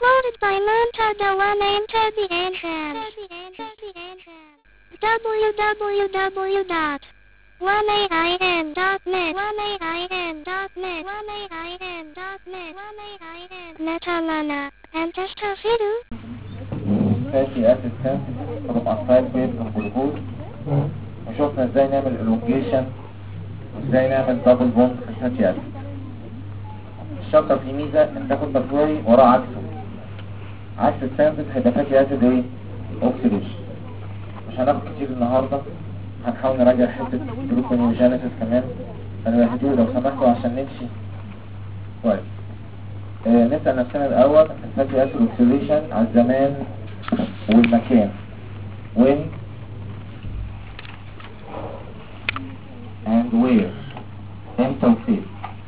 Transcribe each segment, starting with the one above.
Uploaded by Montada One Enter the Entrance. www.1ain.net Netalana and Testafidu. fatty acid synthesis from aside based on glucose. وشوفنا ازاي نعمل elongation وازاي نعمل double bond في الفاتي acid. الشابتر فيه ميزة ان تاخد بكوري وراه عكسه. عكس السينثيز هيبقى فاتي acid ايه؟ oxidation. مش هناخد كتير النهارده، هنحاول نراجع حته جلوكونيوجينيسيس كمان. انا بهديه لو سمحتوا عشان نمشي كويس. نسأل نفسنا الاول الفاتي acid oxidation على الزمان والمكان. when and where، امتى وفين.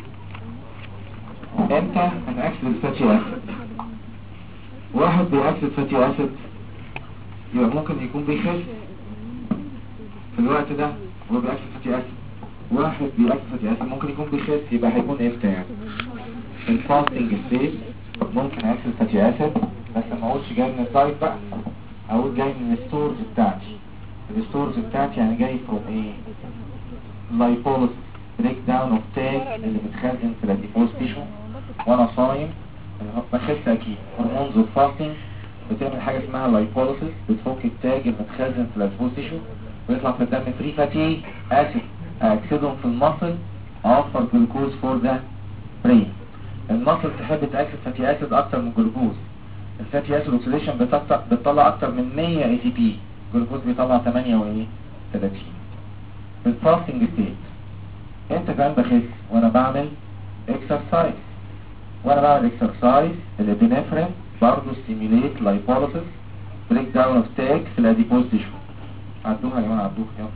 امتى هنأكسد الفاتي اسيد؟ واحد بيأكسد فاتي اسيد يبقى ممكن يكون بيخس في الوقت ده هو بيأكسد فاتي اسيد. واحد بيأكسد فاتي اسيد ممكن يكون بيخس، يبقى هيكون امتى يعني؟ الفاستنج ستيت ممكن أكسد فاتي اسيد، بس ما اقولش جاي من الدايت بقى، اقول جاي من الستورز بتاعتي. الستورز بتاعتي يعني جاي فروم ايه؟ لايبوليس بريك داون اوف تاج اللي متخزن في الاديبوز تيشو وانا صايم بخس اكيد. هرمونز الفاستنج بتعمل حاجه اسمها لايبوليسيس، بتفك التاج المتخزن في الاديبوز تيشو ويطلع في الدم فري فاتي اسيد، اكسدهم في المصل اوفر جلوكوز فور ذا برين. المصل تحب تاكسد فاتي اسيد اكتر من جلوكوز. الفاتي اسيد اوكسيديشن بتطلع اكتر من 100 اي تي بي، جلوكوز بيطلع 38. الفاستنج ستيت انت كمان بخس وانا بعمل اكسرسايز. وانا بعمل اكسرسايز الابنفرين برضه ستيميليت لايبوليسيس بريك داون اوف تاج في الاديبوز تيشو. عدوها يا جماعه، عدوها يلا،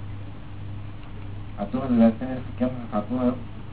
عدوها للاتنين في الكام، عدوها.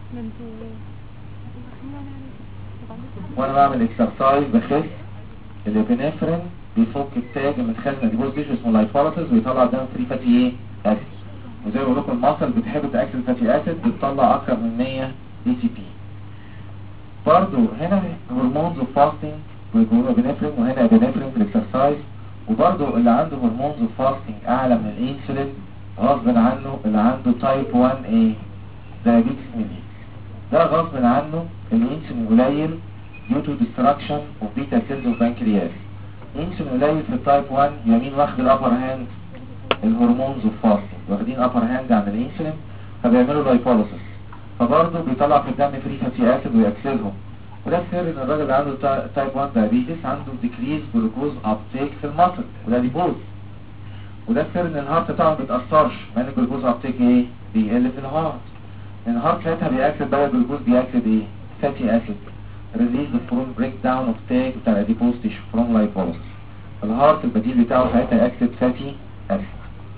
وانا بعمل اكسرسايز بخس الابنفرين بيفك التاج المتخزن في الاديبوز تيشو اسمه لايبوليسيس ويطلع دم فري فاتي ايه؟ اسيد. وزي ما بقول لكم المصل بتحب تاكل فاتي اسيد بتطلع اكتر من 100 اي تي بي. برضه هنا هرمونز الفاستنج بيقولوا ابنفرين، وهنا ابنفرين في الاكسرسايز. وبرضه اللي عنده هرمونز الفاستنج اعلى من الانسولين غصب عنه اللي عنده تايب 1 ايه؟ دايابيتس ميليتس. ده غصب عنه الانسولين قليل due to destruction of beta cells of pancreas. الانسولين قليل في التايب 1 يمين واخد الابر هاند الهرمونز الفاستنج واخدين ابر هاند عن الانسولين فبيعملوا لايبوليسيس، فبرضه بيطلع في الدم فري فاتي اسيد ويكسرهم. وده السر ان الراجل اللي عنده تايب 1 دايابيتس عنده ديكريز جلوكوز ابتيك في المصل وده ديبوز. وده السر ان الهارت طبعا ما بيتاثرش مع ان الجلوكوز ابتيك ايه؟ بيقل في الهارت. الهارت ساعتها بياكسد بقى الجلوكوز بياكسد ايه؟ فاتي اسيد ريليز فروم بريك داون اوف تاج بتاع الاديبوز تيشو فروم لايبوليسيس. الهارت البديل بتاعه ساعتها ياكسد فاتي اسيد.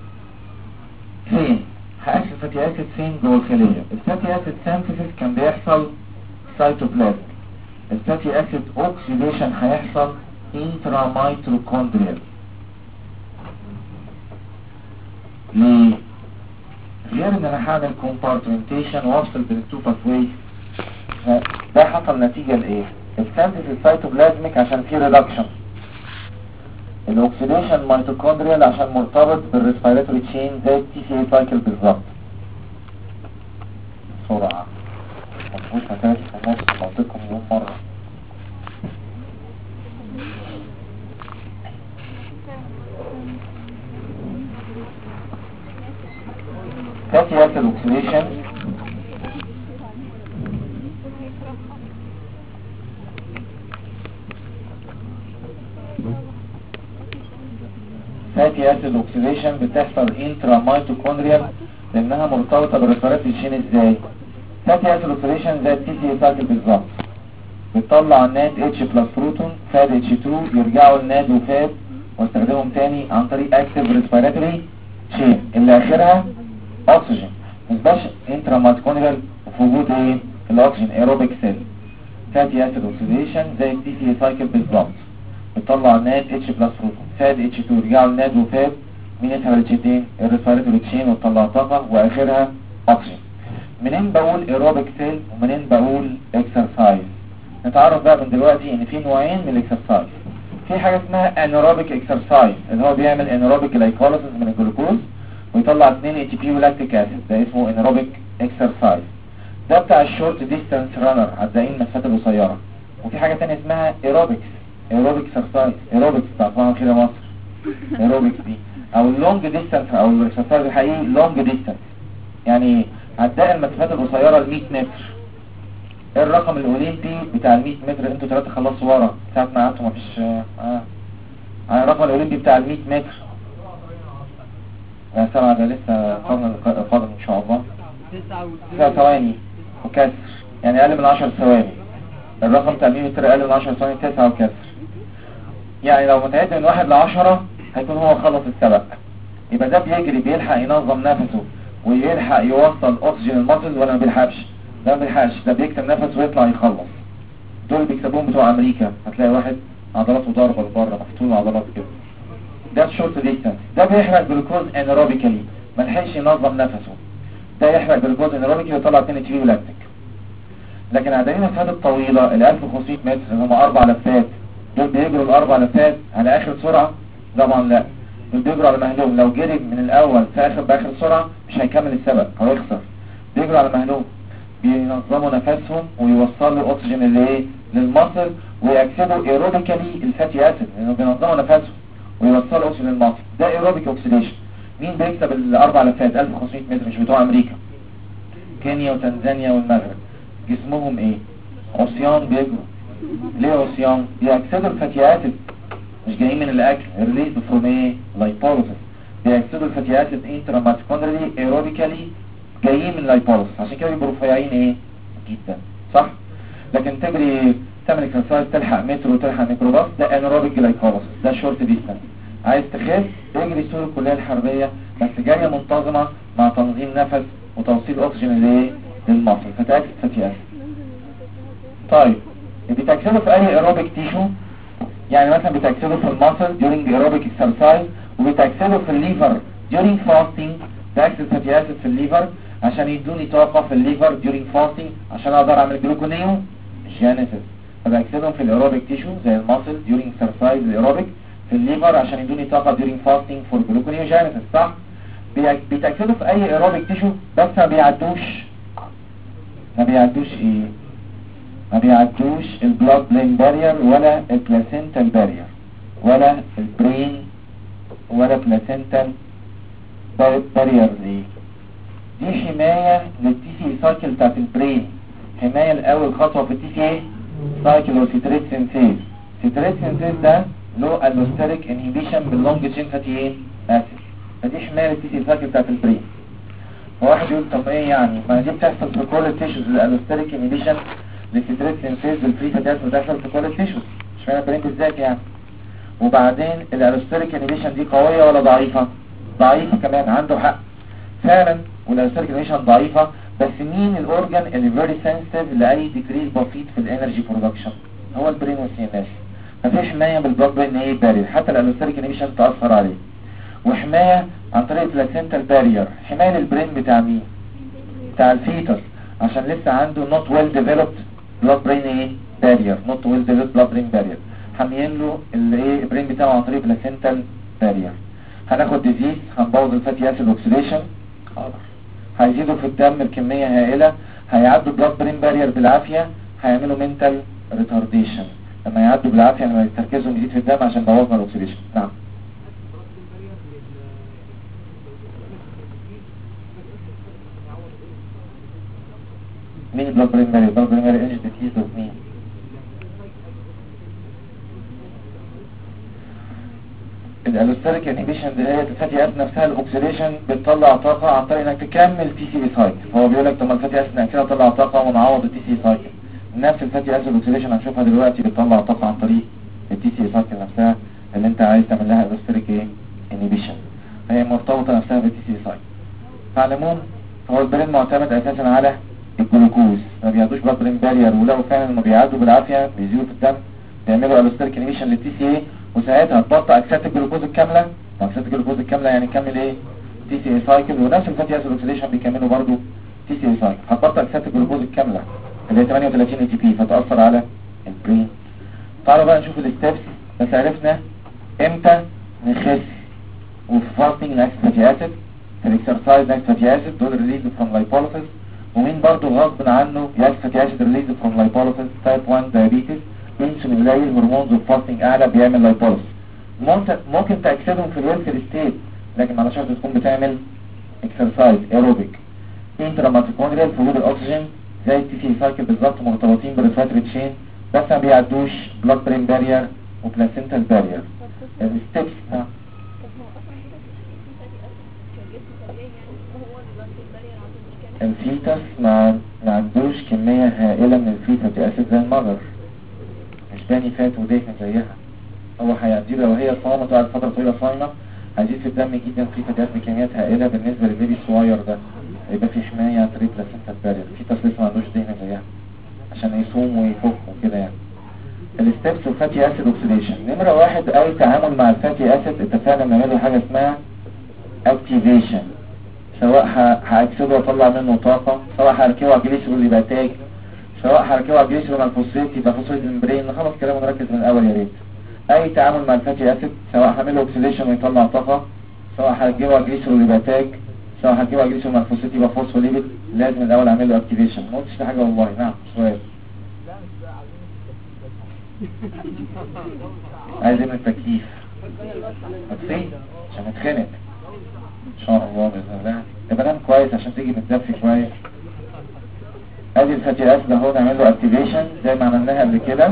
فين؟ هأكسد فاتي اسيد فين؟ جوه الخلية. الفاتي اسيد سينثيسيس كان بيحصل سايتوبلازم. الفاتي اسيد اوكسيديشن هيحصل انترا ميتوكوندريال. ليه؟ غير ان انا هعمل كومبارتمنتيشن وافصل بين التو باثويز. ده حصل نتيجة لايه؟ السينثيسيس سايتوبلازميك عشان في ريدكشن، الاكسيديشن ميتوكوندريال عشان مرتبط بالريسبيراتوري تشين زي التي سي اي سايكل بالظبط. بسرعه مفهوش هتاكل في نص منطقكم مليون مره. فاتي اسيد اوكسيديشن فاتي اسيد اوكسيديشن بتحصل انترا ميتوكوندريال لانها مرتبطه بالريسبيراتوري تشين. ازاي؟ فاتي اسيد اوكسيديشن زي التي سي اي سايكل بالظبط، بتطلع ناد اتش بلس بروتون فاد اتش 2 يرجعوا لناد وفاد واستخدمهم تاني عن طريق اكتيف ريسبيراتوري تشين اللي اخرها اكسجين. مش انترا ميتوكوندريال في وجود ايه؟ الاكسجين ايروبيك سيل. فاتي اسيد اوكسيديشن زي التي سي اي سايكل بالظبط، بتطلع ناد اتش بلس بروتون فاد اتش 2 يرجعوا لناد وفاد مين يسحب الاتشتين؟ الريسبيراتوري تشين وتطلع طاقه واخرها اكسجين. منين بقول ايروبيك سيل ومنين بقول اكسرسايز؟ نتعرف بقى من دلوقتي ان في نوعين من الاكسرسايز. في حاجه اسمها انيروبيك اكسرسايز اللي هو بيعمل انيروبيك جلايكوليسيس من الجلوكوز ويطلع 2 اي تي بي ولاكتيك اسيد، ده اسمه انيروبيك اكسرسايز. ده بتاع الشورت ديستانس رانر، عدائين المسافات القصيره. وفي حاجه ثانيه اسمها ايروبيك اكسرسايز، ايروبيكس بتاع طبعا كده مصر، ايروبيكس دي او اللونج ديستانس او الاكسرسايز الحقيقي لونج ديستانس، يعني عداء المسافات القصيره ال 100 متر. الرقم الاولمبي بتاع ال 100 متر، انتوا ثلاثه خلصوا ورا ساعه ما قعدتوا مفيش الرقم الاولمبي بتاع ال 100 متر 7 ده لسه فاضل ان شاء الله 9 ثواني وكسر، يعني اقل من 10 ثواني. الرقم بتاع 100 متر اقل من 10 ثواني 9 وكسر، يعني لو متعد من 1 ل 10 هيكون هو خلص السبق. يبقى ده بيجري بيلحق ينظم نفسه ويلحق يوصل اكسجين المصل ولا ما بيلحقش؟ ده ما بيلحقش، ده بيكتم نفس ويطلع يخلص. دول بيكسبوهم بتوع امريكا، هتلاقي واحد عضلاته ضاربه لبره مفتول عضلات كده. ده الشورت ديستانس، ده بيحرق جلوكوز انيروبيكالي ما لحقش ينظم نفسه، ده يحرق جلوكوز انيروبيكالي ويطلع 2 تي لاكتيك. لكن عدائين المسافات الطويله ال 1500 متر اللي هم 4 لفات، دول بيجروا الاربع لفات على اخر سرعه؟ طبعا لا، دول بيجروا على مهلوم. لو جري من الاول في اخر باخر سرعه مش هيكمل السبق، هيخسر. بيجروا على مهلوم، بينظموا نفسهم ويوصلوا اكسجين للمصل ويأكسدوا ايروبيكالي الفاتي اسيد، لانه بينظموا نفسهم ويوصلوا اكسجين للمصل. ده ايروبيك اوكسيديشن. مين بيكسب الاربع لفات 1500 متر؟ مش بتوع امريكا، كينيا وتنزانيا والمغرب. جسمهم ايه؟ عصيان بيجروا. ليه عصيان؟ بيأكسدوا الفاتي اسيد، مش جايين من الاكل، ريليز فروم ايه؟ لايبوليسيس. بيأكسدوا الفاتي اسيد انتراميتوكوندريالي ايروبيكالي جايين من لايبوليسيس، عشان كده بيبقوا رفيعين ايه؟ جدا، صح؟ لكن تجري تعمل اكسرسايز تلحق متر وتلحق ميكروباص، ده انيروبيك جلايكوليسيس، ده شورت ديستانس. عايز تخف اجري سور الكليه الحربيه بس جايه منتظمه مع تنظيم نفس وتوصيل اكسجين للمصل، فتأكسد فاتي اسيد. طيب بتأكسده في اي ايروبيك تيشو؟ يعني مثلا بتأكسده في المصل during aerobic exercise، وبتأكسده في الليفر during fasting. تأكسد فاتي اسيد في الليفر عشان يدوني طاقة في الليفر during fasting عشان اقدر اعمل جلوكونيو جينيسيس. فبأكسدهم في الايروبيك تيشو زي المصل during exercise الايروبيك، في الليفر عشان يدوني طاقة during fasting for جلوكونيو جينيسيس، صح؟ بتأكسده في اي ايروبيك تيشو بس ما بيعدوش ايه؟ ما بيعدوش البلاد برين بارير ولا البلاسينتال بارير ولا البرين ولا بلاسينتال بارير. دي حماية للتي سي سايكل بتاعت البرين، حماية الاول خطوة في التي سي سايكل والسيتريت سينثيز. سيتريت سينثيز ده له الوستريك انهيبيشن باللونج تشين فاتي اسيد، فدي حماية للتي سي سايكل بتاعت البرين. فواحد يقول طب ايه يعني؟ ما دي بتحصل في كل التيشوز، الالوستريك انهيبيشن للسيتريت سينثيز بالفري فاتي اسيد بتحصل في كل التيشوز، مش معنى البرين بالذات يعني. وبعدين الالوستريك انهيبيشن دي قوية ولا ضعيفة؟ ضعيفة كمان، عنده حق فعلا. والالوستريك انهيبيشن ضعيفة، بس مين الاورجان اللي فيري سنسيتيف لاي ديكريز بسيط في الانرجي برودكشن؟ هو البرين والسي ان اس. ففي حماية بالبلاد برين ايه بارير، حتى الالوستريك انهيبيشن تأثر عليه. وحماية عن طريق البلاسينتال بارير، حماية للبرين بتاع مين؟ بتاع الفيتر، عشان لسه عنده not well developed blood brain ايه barrier، not well developed blood brain barrier، حاميين له الايه البرين بتاعه عن طريق بلاسينتال بارير. هناخد ديزيز، هنبوظ الفاتي اسيد اوكسيديشن، هيزيدوا في الدم بكميه هائله، هيعدوا بلاد برين بارير بالعافيه، هيعملوا منتال ريتارديشن. لما يعدوا بالعافيه لما تركيزهم يزيد في الدم عشان بوظنا الاكسيديشن. نعم. مين البلاد برين بارير؟ البلاد برين بارير انجل ديزيز اوف مين؟ الالوستريك انهيبيشن دي هي الفاتي اسيد نفسها الاكسيديشن بتطلع طاقه عن طريق انك تكمل تي سي سايكل. فهو بيقول لك طب ما الفاتي اسيد كده طلع طاقه ونعوض التي سي سايكل. نفس الفاتي اسيد الاكسيديشن هنشوفها دلوقتي بتطلع طاقه عن طريق التي سي سايكل نفسها اللي انت عايز تعمل لها الوستريك ايه انهيبيشن، فهي مرتبطه نفسها بالتي سي سايكل. فعلمون هو البرين معتمد اساسا على الجلوكوز، ما بيعدوش بلاد برين بارير، ولو فعلا ما بيعدوا بالعافيه بيزيدوا في الدم بيعملوا الوستريك انهيبيشن للتي سي اي، وساعتها تبطئ اكسات الجلوكوز الكامله. اكسات الجلوكوز الكامله يعني كمل ايه تي سي اي سايكل، ونفس الفاتي اسيد اوكسيديشن بيكملوا برضو تي سي اي سايكل. هتبطئ اكسات الجلوكوز الكامله اللي هي 38 اي تي بي، فتاثر على البرين. تعالوا بقى نشوف الستبس. بس عرفنا امتى نخس وفي فاستنج ناكس فاتي اسيد، في الاكسرسايز ناكس فاتي اسيد دول ريليز فروم لايبوليسيس. ومين برضو غصب عنه ناكس فاتي اسيد ريليز فروم لايبوليسيس؟ تايب 1 دايابيتس، انسولين قليل، هرمونز الفاستنج اعلى بيعمل لايبوليسيس. ممكن تاكسدهم في الويلفير ستيت لكن على شرط تكون بتعمل اكسرسايز ايروبيك. انتراماتيكوندريال في وجود الاكسجين زي التي سي سايكل بالظبط، مرتبطين بالريسبيراتوري تشين بس ما بيعدوش بلاد برين بارير وبلاسنتال بارير. الستبس الفيتس ما عندوش كمية هائلة من الفيتس اسيد زي المذر، مش باني فات ودهن زيها. هو هيعدي لو هي صامة بعد فترة طويلة صايمة هيزيد في الدم جدا فيتس اسيد بكميات هائلة بالنسبة للبيبي الصغير ده، يبقى في حماية عن طريق بلاسنتال بارير. الفيتس لسه ما عندوش دهن زيها عشان يصوم ويفك وكده يعني. الستبس والفاتي اسيد اوكسيديشن. نمرة واحد اي تعامل مع الفاتي اسيد اتفقنا نعمله حاجة اسمها اكتيفيشن، سواء هاكسده واطلع منه طاقة، سواء هركبه على الجليسرول يبقى تاج، سواء هركبه على الجليسرول مع الفوسفيت يبقى فوسفيت الممبرين. خلاص كلام نركز من الاول يا ريت. اي تعامل مع الفاتي اسيد سواء هعمله اوكسيديشن ويطلع طاقة، سواء هركبه على الجليسرول يبقى تاج، سواء هركبه على الجليسرول مع الفوسفيت يبقى فوسفوليبيد، لازم الاول اعمل له اكتيفيشن. ما قلتش في حاجة والله. نعم سؤال. عايز من التكييف هتصيب عشان اتخنق ان شاء الله باذن الله. يبقى نام كويس عشان تيجي متدفي كويس. ادي الفاتي اسيد اهو نعمل له اكتيفيشن زي ما عملناها قبل كده.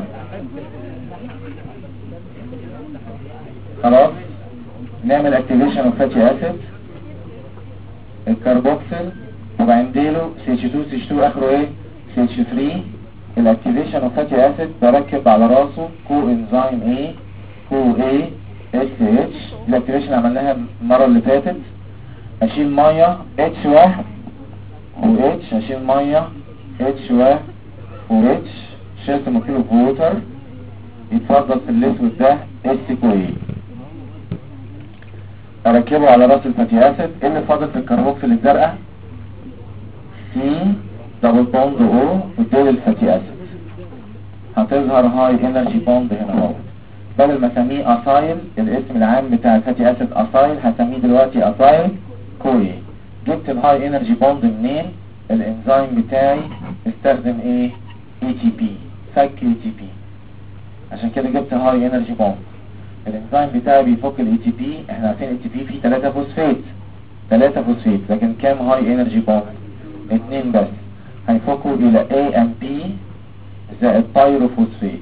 خلاص نعمل اكتيفيشن اوف فاتي اسيد الكربوكسيل وبعدين له CH2 اخره ايه CH3. الاكتيفيشن اوف فاتي اسيد بركب على راسه كو انزيم ايه كو ايه SH. الاكتيفيشن عملناها المره اللي فاتت. اشيل ميه H1 وH، اشيل ميه H1 وH، شلت مكيلو ووتر يتفضل في الاسود ده SQ. اركبه على راس الفاتي اسيد. ايه اللي فاضل في الكربوكسيل الزرقاء؟ C دبل بوند O ودول الفاتي اسيد. هتظهر هاي انرجي بوند هنا اهو. بدل ما اسميه اسايل الاسم العام بتاع الفاتي اسيد اسايل هسميه دلوقتي اسايل كوي. جبت الهاي انرجي بوند منين؟ الانزيم بتاعي استخدم ايه ATP، فك ATP، عشان كده جبت هاي انرجي بوند. الانزيم بتاعي بيفك ATP. احنا عارفين ATP فيه 3 فوسفات لكن كام هاي انرجي بوند؟ 2 بس. هيفكوا الى AMP زائد بايروفوسفات.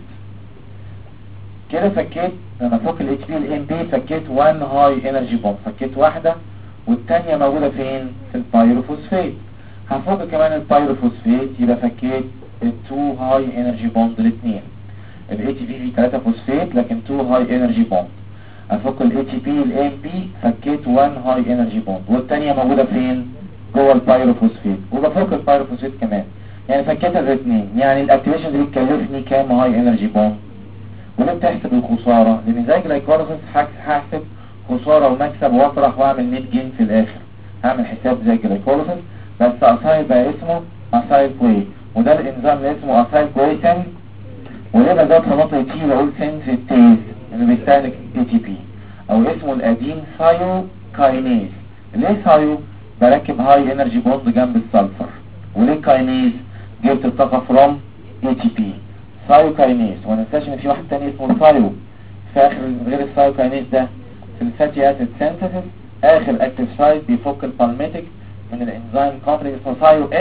كده فكيت لما فك ATP AMP فكيت 1 هاي انرجي بوند، فكيت واحدة والتانية موجودة فين؟ في البايروفوسفات. هفك كمان البايروفوسفات يبقى فكيت 2 هاي انرجي بوند الاثنين. ATP فيه 3 فوسفات لكن 2 هاي انرجي بوند. افك ATP AMP فكيت 1 هاي انرجي بوند والتانية موجودة فين؟ جوه البايروفوسفات. وبفك البايروفوسفات كمان، يعني فكيتها الاثنين. يعني الاكتيفيشن دي بتكلفني كام هاي انرجي بوند؟ وليه بتحسب الخسارة؟ لان زي جلايكوليسيس هحسب خسارة ومكسب واطرح واعمل نت جين في الاخر. هعمل حساب زي جلايكوليسيس بس اسايل بقى اسمه اسايل كوي، وده الانزيم اللي اسمه اسايل كويسن. وليه بزود في نقطة تي واقول سنسيتيز انه بيستهلك ATP، او اسمه القديم سايو كاينيز. ليه سايو؟ بركب هاي انرجي بوند جنب السلفر. وليه كاينيز؟ جبت الطاقة فروم ATP سايو كاينيز. وننساش ان في واحد تاني اسمه سايو في اخر غير السايو كاينيز ده في الفاتي اسيد سينثيسيس. اخر اكتيف سايت بيفك البالميتيك من الانزيم كومبلكس اسمه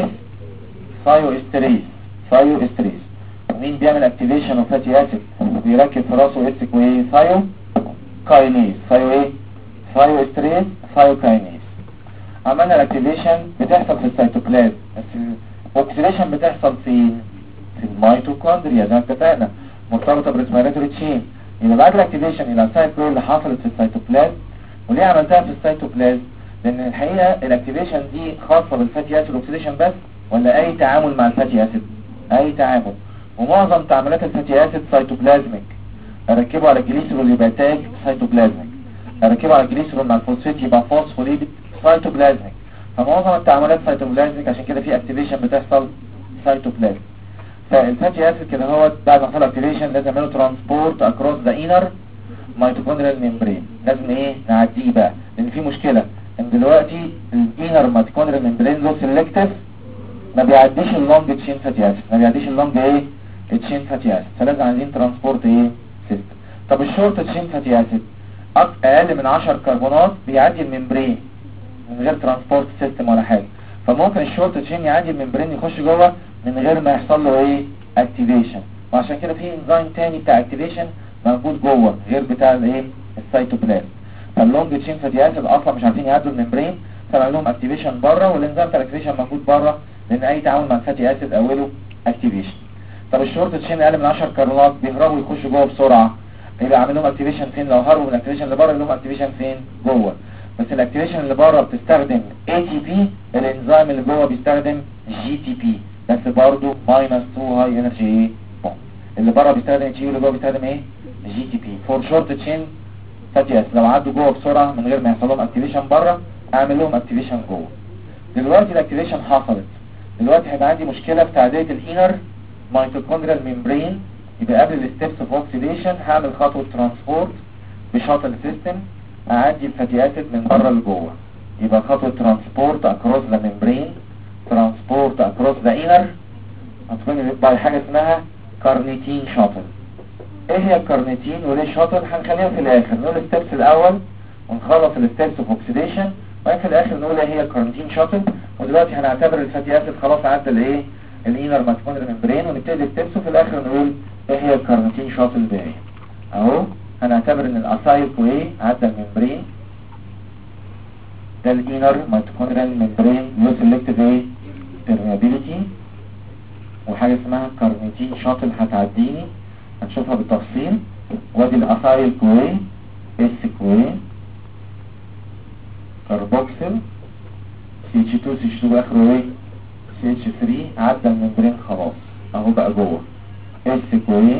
سايو استريز. ومين بيعمل اكتيفيشن اوف فاتي اسيد وبيركب في راسه اس سايو كاينيز. سايو استريز سايو كاينيز. عملنا الاكتيفيشن بتحصل في السيتوبلازم بس الاوكسيديشن بتحصل في الميتوكوندريا زي ما اتفقنا مرتبطه بالريسبيراتوري تشين. يبقى بعد الاكتيفيشن الى السايكل اللي حصلت في السيتوبلازم. وليه عملتها في السيتوبلازم؟ لان الحقيقه الاكتيفيشن دي خاصه بالفاتي اسيد اوكسيديشن بس ولا اي تعامل مع الفاتي اسيد؟ اي تعامل. ومعظم تعاملات الفاتي اسيد سيتوبلازميك. اركبه على الجليسرول يبقى تاج سيتوبلازميك، اركبه على الجليسرول مع الفوسفيت يبقى فوسفوليبيد سيتوبلازميك. فمعظم التعاملات سيتوبلازميك عشان كده في اكتيفيشن بتحصل سيتوبلازم. فالفاتي اسيد كده هو بعد ما حصل اكتيفيشن لازم يعملوا ترانسبورت اكروس ذا انر ميتوكوندريال ميمبرين. لازم ايه نعديه بقى، لان في مشكله ان دلوقتي الانر ميتوكوندريال ميمبرين له سيلكتيف، ما بيعديش اللونج تشين فاتي اسيد، ما بيعديش اللونج ايه تشين فاتي اسيد، فلازم عايزين ترانسبورت ايه سيستم. طب الشورت تشين فاتي اسيد اقل من 10 كربونات بيعدي الممبرين من غير ترانسبورت سيستم ولا حاجه، فممكن الشورت تشين يعدي الممبرين يخش جوه من غير ما يحصل له ايه اكتيفيشن. وعشان كده في انزيم تاني بتاع اكتيفيشن موجود جوه غير بتاع الايه السيتوبلازم. فاللونج تشين فاتي اسيد اصلا مش عارفين يعدوا الممبرين، فعمل لهم اكتيفيشن بره، والانزيم بتاع الاكتيفيشن موجود بره، لان اي تعامل مع الفاتي اسيد اوله اكتيفيشن. طب الشورت تشين اقل من 10 كربونات بيهربوا يخشوا جوه بسرعه، يبقى عامل لهم اكتيفيشن فين؟ لو هربوا من الاكتيفيشن اللي بره يعمل لهم اكتيفيشن فين؟ جوه. بس الاكتيفيشن اللي بره بتستخدم ATP، الانزيم اللي جوه بيستخدم GTP، بس برضه -2 هاي انرجي ايه بوند. اللي بره بيستخدم ATP واللي جوه بيستخدم ايه GTP فور شورت تشين فاتي اسيد. لو عدوا جوه بسرعه من غير ما يحصل لهم اكتيفيشن بره اعمل لهم اكتيفيشن جوه. دلوقتي الاكتيفيشن حصلت، دلوقتي هيبقى عندي مشكله في تعديه الانر ميتوكوندريال ميمبرين. يبقى قبل الستبس اوف اوكسيديشن هعمل خطوه ترانسبورت بشاتل سيستم اعدي الفاتي اسيد من بره لجوه. يبقى خطوه ترانسبورت اكروس ذا ميمبرين، ترانسبورت اكروس ذا انر، هتكون باي حاجه اسمها كارنيتين شاتل. ايه هي الكارنيتين وليه شاتل؟ هنخليها في الاخر، نقول الستبس الاول ونخلص الستبس اوف اوكسيديشن، وبعدين في الاخر نقول ايه هي الكارنيتين شاتل. ودلوقتي هنعتبر الفاتي اسيد خلاص عدى الايه الانر ميتوكوندريال ميمبرين، ونبتدي ستبس، وفي الاخر نقول ايه هي الكارنيتين شاتل دي. اهو هنعتبر ان الاسايل كوي عدى الممبرين، ده الانر ميتوكوندريال ميمبرين له سيلكتيف ايه بيرميابيليتي، وحاجه اسمها كارنيتين شاتل هتعديني هنشوفها بالتفصيل. وادي الاسايل كوي اس كوي كاربوكسيل CH2 CH2 اخره ايه CH3 عدى الممبرين خلاص اهو بقى جوه. اس كوي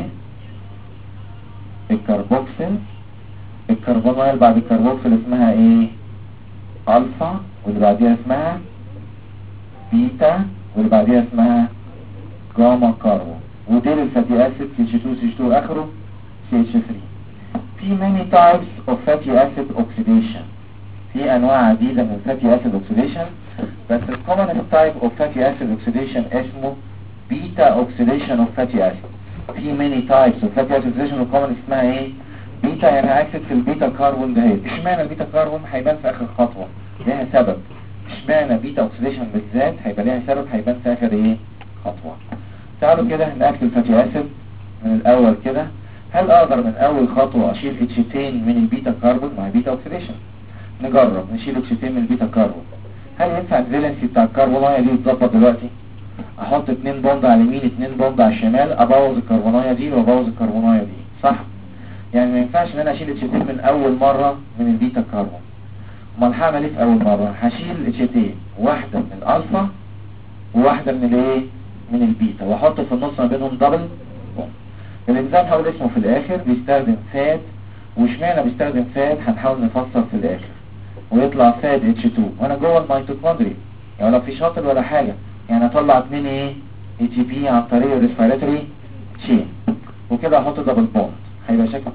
الكربوكسيل، الكربونايل بعد الكربوكسيل اسمها ايه الفا، واللي بعديها اسمها بيتا، واللي بعديها اسمها جاما كاربون، وديل الفاتي اسيد CH2 CH2 اخره CH3. في many types of fatty acid oxidation، في انواع عديدة من الفاتي اسيد اوكسيديشن، بس الكومن تايب اوف فاتي اسيد اوكسيديشن اسمه بيتا اوكسيديشن اوف فاتي اسيد. في ماني تايبس اوف فاتي اسيد اوكسيديشن، والكومن اسمها ايه بيتا، يعني اكسد في البيتا كاربون ده. اشمعنى البيتا كاربون؟ هيبان في اخر خطوه، ليها سبب. اشمعنى بيتا اوكسيديشن بالذات؟ هيبقى ليها سبب، هيبان في اخر ايه خطوه. تعالوا كده ناكل الفاتي اسيد من الاول كده. هل اقدر من اول خطوه اشيل اتشتين من البيتا كاربون مع بيتا اوكسيديشن؟ نجرب نشيل اتشتين من البيتا كاربون. هل ينفع الفالنسي بتاع الكربونايه دي يتظبط دلوقتي؟ احط 2 بوند على اليمين 2 بوند على الشمال، ابوظ الكربونايه دي وابوظ الكربونايه دي، صح؟ يعني ما ينفعش ان انا اشيل اتشتين من اول مره من البيتا كاربون. امال هعمل ايه في اول مره؟ هشيل اتشتين، واحده من الالفا وواحده من الايه من البيتا، واحط في النص ما بينهم دبل بوند. الانزيم هقول اسمه في الاخر، بيستخدم فات. واشمعنى بيستخدم فات هنحاول نفسر في الاخر. ويطلع فات H2 وانا جوه الميتوكوندريا، يعني لو في شاطل ولا حاجه، يعني اطلع 2 ايه ATP عن طريق الريسبيراتوري تشين، وكده احط دبل بوند هيبقى شكل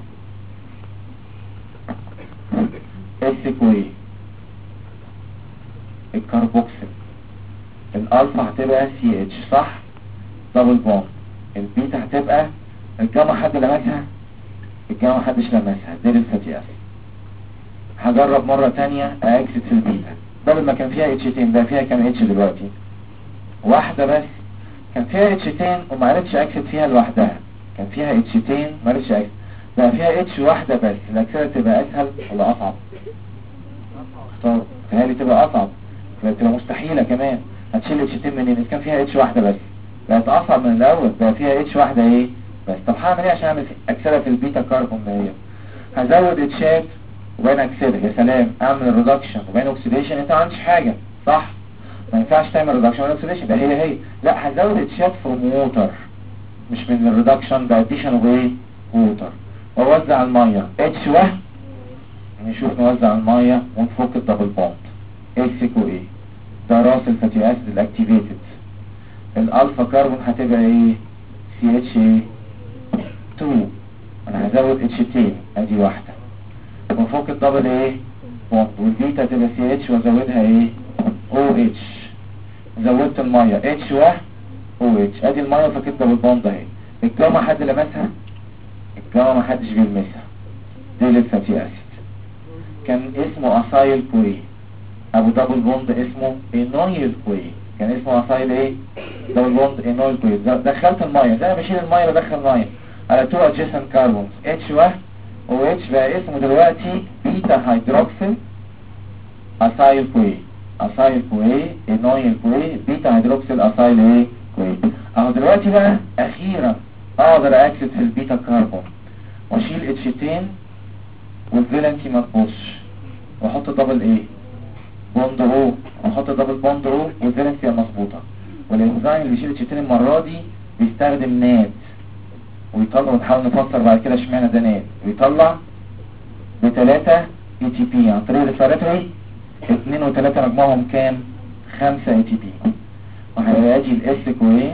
اس كوي الكربوكسيل، الالفا هتبقى CH صح دبل بوند، البيتا هتبقى الجاما حد لمسها، الجاما محدش لمسها، دي الفاتي اسيد. هجرب مرة تانية اكسد في البيتا، بدل ما كان فيها اتشتين بقى فيها كام اتش دلوقتي؟ واحدة بس. كان فيها اتشتين ومعرفتش اكسد فيها لوحدها، كان فيها اتشتين معرفتش اكسد، بقى فيها اتش واحدة بس. الاكسدة تبقى اسهل ولا اصعب؟ اختار، تهيألي تبقى اصعب، تبقى مستحيلة كمان. هتشيل اتشتين منين؟ اذا كان فيها اتش واحدة بس بقت اصعب من الاول، بقى فيها اتش واحدة ايه بس. طب هعمل ايه عشان اعمل اكسدة في البيتا كاربون ده؟ هزود اتشات وبين اكسده، يا سلام. اعمل ريدكشن وبين اوكسيديشن، انت ما عملتش حاجه صح؟ ما ينفعش تعمل ريدكشن وبين اوكسيديشن، ده هي لا، هزود اتشات فروم ووتر، مش من الريدكشن، ده اديشن وايه ووتر، واوزع الميه اتش وهم. نشوف نوزع الميه ونفك الدبل بوند. اس كو ايه ده راس الفاتي اسيد الاكتيفيتد. الالفا كاربون هتبقى ايه CH ايه 2. انا هزود اتش تاني ادي واحدة، وفوق الدبل ايه بوند، والبيتا تبقى CH وازودها ايه OH. زودت المية H و OH، ادي المية فكت دبل بوند اهي. الجامعة حد لمسها؟ الجامعة ما حدش بيلمسها، دي للفاتي اسيد. كان اسمه اسايل كوي، ابو دبل بوند اسمه انويل كوي، كان اسمه اسايل ايه دبل بوند انويل كوي. دخلت المية زي ما بشيل المية بدخل مية على 2 adjacent carbons H و OH، بقى اسمه دلوقتي بيتا هيدروكسيل اسايل كوي. اسايل كوي انويل كوي بيتا هيدروكسيل اسايل ايه كوي. اهو دلوقتي بقى اخيرا اقدر اكتب في البيتا كاربون واشيل اتشتين والفالنسي ما تبصش، واحط دبل ايه بوند او، واحط دبل بوند او والفالنسي مظبوطه. والانزيم اللي بيشيل اتشتين المره دي بيستخدم ناد، ويطلع، ونحاول نفسر بعد كده اشمعنى ده ناد، ويطلع ب3 اي تي بي عن طريق الريسبيراتوري. 2 و3 مجموعهم كام 5 اي تي بي. وهيجي الاس كوين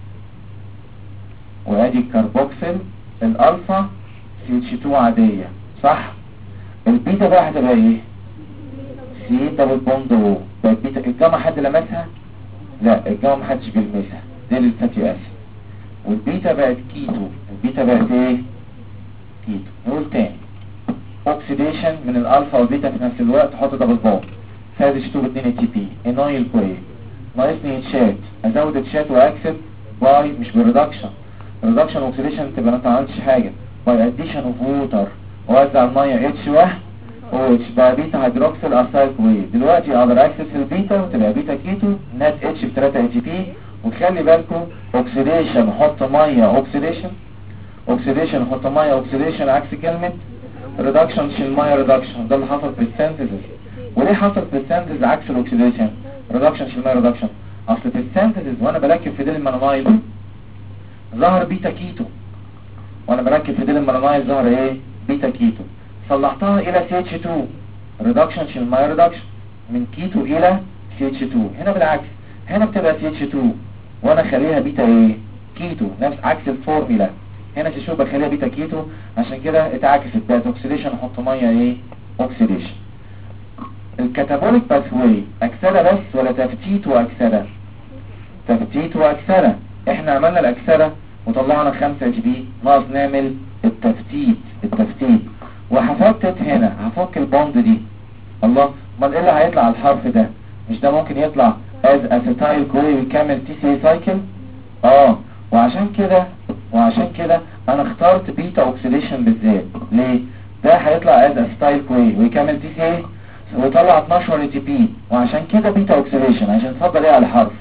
وادي الكربوكسيل الالفا سي اتش 2 عاديه صح. البيتا بقى هتبقى ايه سي دبل بوند او. بقت بيتا الجاما حد لمسها؟ لا الجاما محدش بيلمسها، دي للفاتي اسيد. والبيتا بقت كيتو، البيتا بقت ايه كيتو. نقول تاني اوكسيديشن من الالفا والبيتا في نفس الوقت، حط دبل بوند فاز اتش 2 ب 2 اي تي بي انويل كوي. ناقصني تشات، ازود التشات واكسب باي مش بالريدكشن، ريدكشن اوكسيديشن تبقى انت ما عملتش حاجه، باي اديشن اوف ووتر، ووزع الميه اتش واحد OH بقى بيتا هيدروكسيل اسايل كوي. دلوقتي اقدر اكسس البيتا وتبقى بيتا كيتو نات اتش ب 3 اي تي بي. وخلي بالكم اوكسيديشن حط ميه اوكسيديشن، اوكسيديشن حط ميه اوكسيديشن عكس كلمه ريدكشن شيل ميه ريدكشن. ده اللي حصل في السينثيسيس. وليه حصل في السينثيسيس عكس الاكسيديشن ريدكشن شيل ميه ريدكشن؟ اصل في السينثيسيس وانا بركب في ديل المانامايد ظهر بيتا كيتو، وانا بركب في ديل المانامايد ظهر ايه بيتا كيتو. صلحتها الى سي اتش 2 ريدكشن شيل ميه ريدكشن من كيتو الى سي اتش 2. هنا بالعكس، هنا بتبقى سي اتش 2 وانا خليها بيتا ايه كيتو، نفس عكس الفورميلا. هنا تشوف بخليها بيتا كيتو عشان كده اتعكست، بقت اوكسيديشن احط ميه ايه اوكسيديشن. الكاتابوليك باثواي اكسده بس ولا تفتيت واكسده؟ تفتيت واكسده. احنا عملنا الاكسده وطلعنا 5 اتش بي، ناقص نعمل التفتيت. وهفتت هنا هفك البوند دي. الله، امال ايه اللي هيطلع على الحرف ده؟ مش ده ممكن يطلع از اسيتايل كوي ويكمل تي سي سايكل؟ وعشان كده انا اخترت بيتا اوكسيديشن بالذات. ليه؟ ده هيطلع از اسيتايل كوي ويكمل تي سي ويطلع 12 اي تي بي، وعشان كده بيتا اوكسيديشن. عشان تفضل ايه على الحرف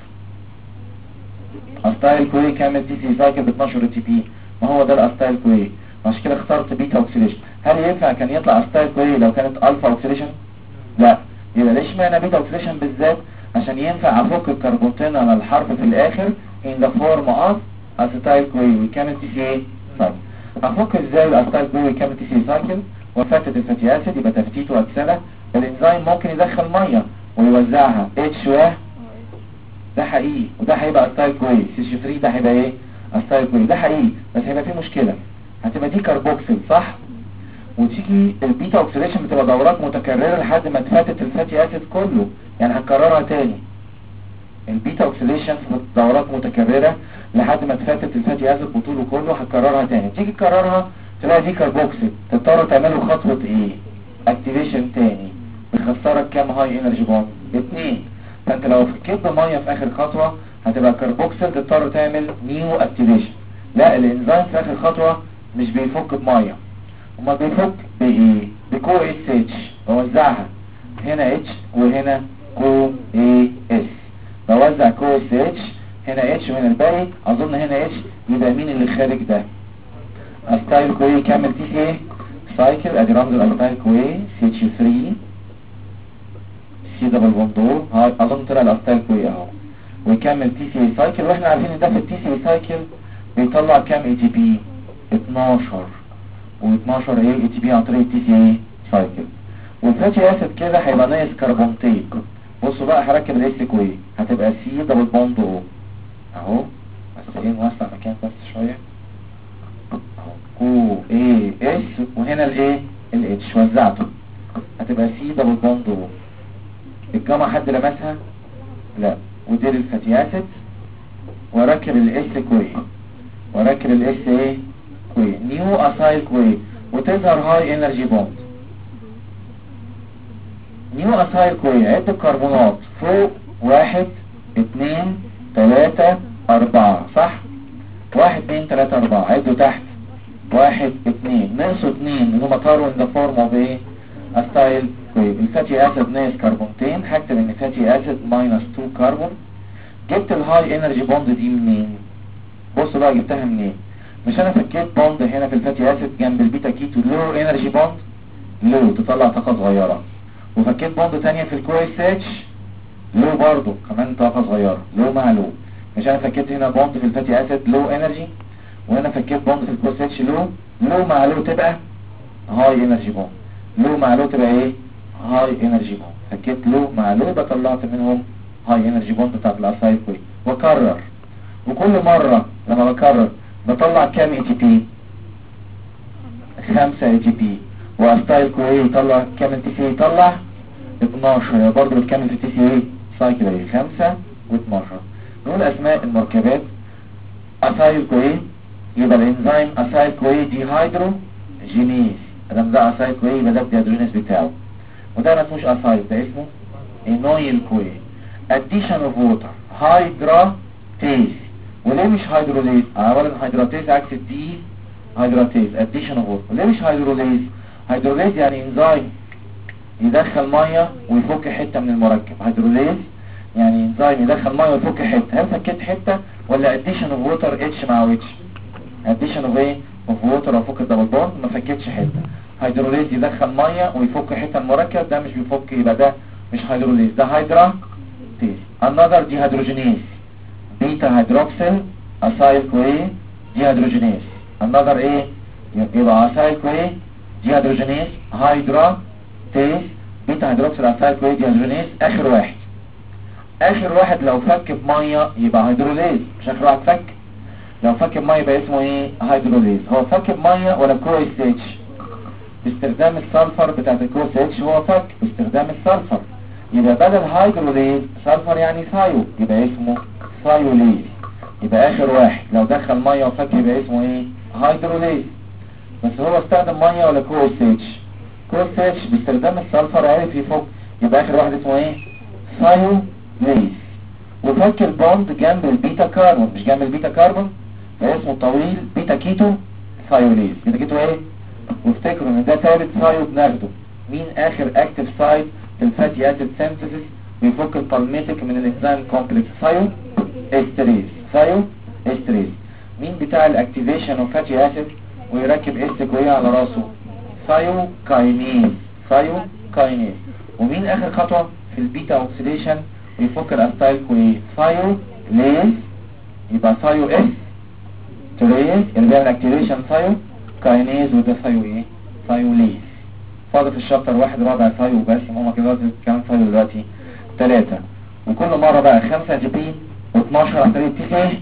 اسيتايل كوي يكمل تي سي سايكل ب 12 اي تي بي، ما هو ده الاسيتايل كوي. عشان كده اخترت بيتا اوكسيديشن. هل ينفع كان يطلع اسيتايل كوي لو كانت الفا اوكسيديشن؟ لا. يبقى ليش معنى بيتا اوكسيديشن بالذات؟ عشان ينفع افك الكربونتين على الحرف في الاخر in the form of acetyl CoA ويكمل تي سي سايكل. افك ازاي الاسيتايل CoA ويكمل تي سي سايكل وفتت الفاتي اسيد؟ يبقى تفتيت واكسده. الانزيم ممكن يدخل ميه ويوزعها اتش واحد، ده حقيقي، وده هيبقى اسيتايل CoA. سي 3 ده هيبقى ايه اسيتايل CoA، ده حقيقي. بس هيبقى فيه مشكله، هتبقى دي كربوكسيل صح، وتيجي البيتا اوكسيديشن بتبقى دورات متكرره لحد ما تفتت الفاتي اسيد كله. يعني هكررها تاني، البيتا اوكسيديشن دورات متكرره لحد ما تفتت الفاتي اسيد بطوله كله. هكررها تاني، تيجي تكررها تلاقي دي كربوكسيل، تضطروا تعملوا خطوه ايه اكتيفيشن تاني. بتخسرك كام هاي انرجي بوند 2. فانت لو فكيت بميه في اخر خطوه هتبقى كربوكسيل، تضطر تعمل نيو اكتيفيشن. لا، الانزيم في اخر خطوه مش بيفك بميه، وما بيفك بايه بكو اس اتش، بوزعها هنا اتش وهنا كو اي اس، بوزع كو اس اتش هنا اتش وهنا الباقي. اظن هنا اتش، يبقى مين اللي خارج ده اسيتايل كوي كامل تي سي سايكل. ادي رمز الاسيتايل كوي سي اتش 3 سي دبل بوندو. هاي اظن طلع الاسيتايل كوي اهو ويكمل تي سي سايكل. واحنا عارفين ان ده في التي سي سايكل بيطلع كام اي تي بي 12 و12 اي تي بي عن طريق التي سي سايكل. والفاتي اسيد كده هيبقى ناقص كربونتين. بصوا بقى هركب الاس كوي، هتبقى سي دبل بوند او اهو. بس ايه نوسع مكان بس شويه. الاس وهنا الايه الاتش، وزعته هتبقى سي دبل بوند او. الجاما حد لمسها؟ لا. ودي الفاتي اسيد واركب الاس كوي، واركب الاس ايه كوي، نيو اسايل كوي، وتظهر هاي انرجي بوند. نيو اسايل كوي عد الكربونات فوق 1 2 3 4 صح؟ 1 2 3 4 عدوا تحت 1 2 ناقصوا 2 اللي هما طاروا ان ذا فورم اوف ايه اسايل كوي. الفاتي اسيد ناقص كربونتين، هكتب ان فاتي اسيد ماينس 2 كربون. جبت الهاي انرجي بوند دي منين؟ بصوا بقى جبتها منين. مش انا فكيت بوند هنا في الفاتي اسيد جنب البيتا كيتو لو انرجي بوند، لو تطلع طاقه صغيره، وفكيت بوند تانية في الكوي اس اتش لو برضو كمان طاقه صغيره، لو مع لو. مش انا فكيت هنا بوند في الفاتي اسيد لو انرجي، وهنا فكيت بوند في الكوي اس اتش لو مع لو تبقى هاي انرجي بوند، لو مع لو تبقى ايه هاي انرجي بوند. فكيت لو مع لو ده طلعت منهم هاي انرجي بوند بتاعت الاسايل كوي. واكرر، وكل مرة لما بكرر بطلع كام اي تي بي؟ 5 اي تي بي. واستايل كوي يطلع كام اي تي سي؟ يطلع 12. برضه بتكمل في التي سي ايه سايكل ايه 5 و12. نقول اسماء المركبات. اسايل كوي يبقى الانزيم اسايل كوي دي هيدرو جينيز، ادام ده اسايل كوي يبقى ده الديهيدروجينيز بتاعه. وده ما اسموش اسايل، ده اسمه انويل كوي. اديشن اوف ووتر هيدراتيز. وليه مش هيدروليز؟ اولا هيدراتيز عكس الدي هيدراتيز. اديشن اوف ووتر. وليه مش هيدروليز؟ هيدروليز يعني انزيم يدخل ميه ويفك حته من المركب. هيدروليز يعني انزيم يدخل ميه ويفك حته. هل فكيت حته ولا اديشن اوف ووتر اتش مع اتش؟ اديشن اوف ايه اوف ووتر وفك الدبل بوند، ما فكتش حته. هيدروليز يدخل ميه ويفك حته من المركب، ده مش بيفك، يبقى ده مش هيدروليز، ده هيدراتيز. another dehydrogenase بيتا هيدروكسيل اسايل كوي ديهيدروجينيز. another ايه يبقى اسايل كوي ديهيدروجينيز هيدراتيز بيتا هيدروكسيل اسايل كوي ديهيدروجينيز. اخر واحد، اخر واحد لو فك بميه يبقى هيدروليز، مش اخر واحد فك. لو فك بميه يبقى اسمه ايه هيدروليز. هو فك بميه ولا كو اس اتش؟ باستخدام السلفر بتاعت الكو اس اتش هو فك باستخدام السلفر، يبقى بدل هيدروليز سلفر يعني ثايو يبقى اسمه ثايوليز. يبقى اخر واحد لو دخل ميه وفك يبقى اسمه ايه هيدروليز. بس هو استخدم ميه ولا كو اس اتش؟ كو اس اتش باستخدام السلفر عرف يفك، يبقى اخر واحد اسمه ايه ثايوليز. وفك البوند جنب البيتا كاربون مش جنب البيتا كاربون، فاسمه طويل بيتا كيتو ثايوليز. بيتا كيتو ايه؟ وافتكروا ان ده ثالث ثايو بناخده. مين اخر اكتف سايت في الفاتي اسيد سينثيسيس بيفك البالميتيك من الانزيم كومبلكس؟ ثايو استريز. ثايو استريز. مين بتاع الاكتيفيشن اوف فاتي اسيد ويركب اس كوي على راسه؟ ثايو كاينيز. ثايو كاينيز. ومين اخر خطوه في البيتا اوكسيديشن ويفك الاستايل كوي؟ ثايو ليز. يبقى ثايو اس تريز اللي بيعمل اكتيفيشن ثايو كاينيز، وده ثايو ايه ثايوليز. فاضل في الشابتر واحد رابع ثايو بس، هما كده كمان ثايو دلوقتي 3. وكل مرة بقى 5 جي بي و12 عن طريق تي ايه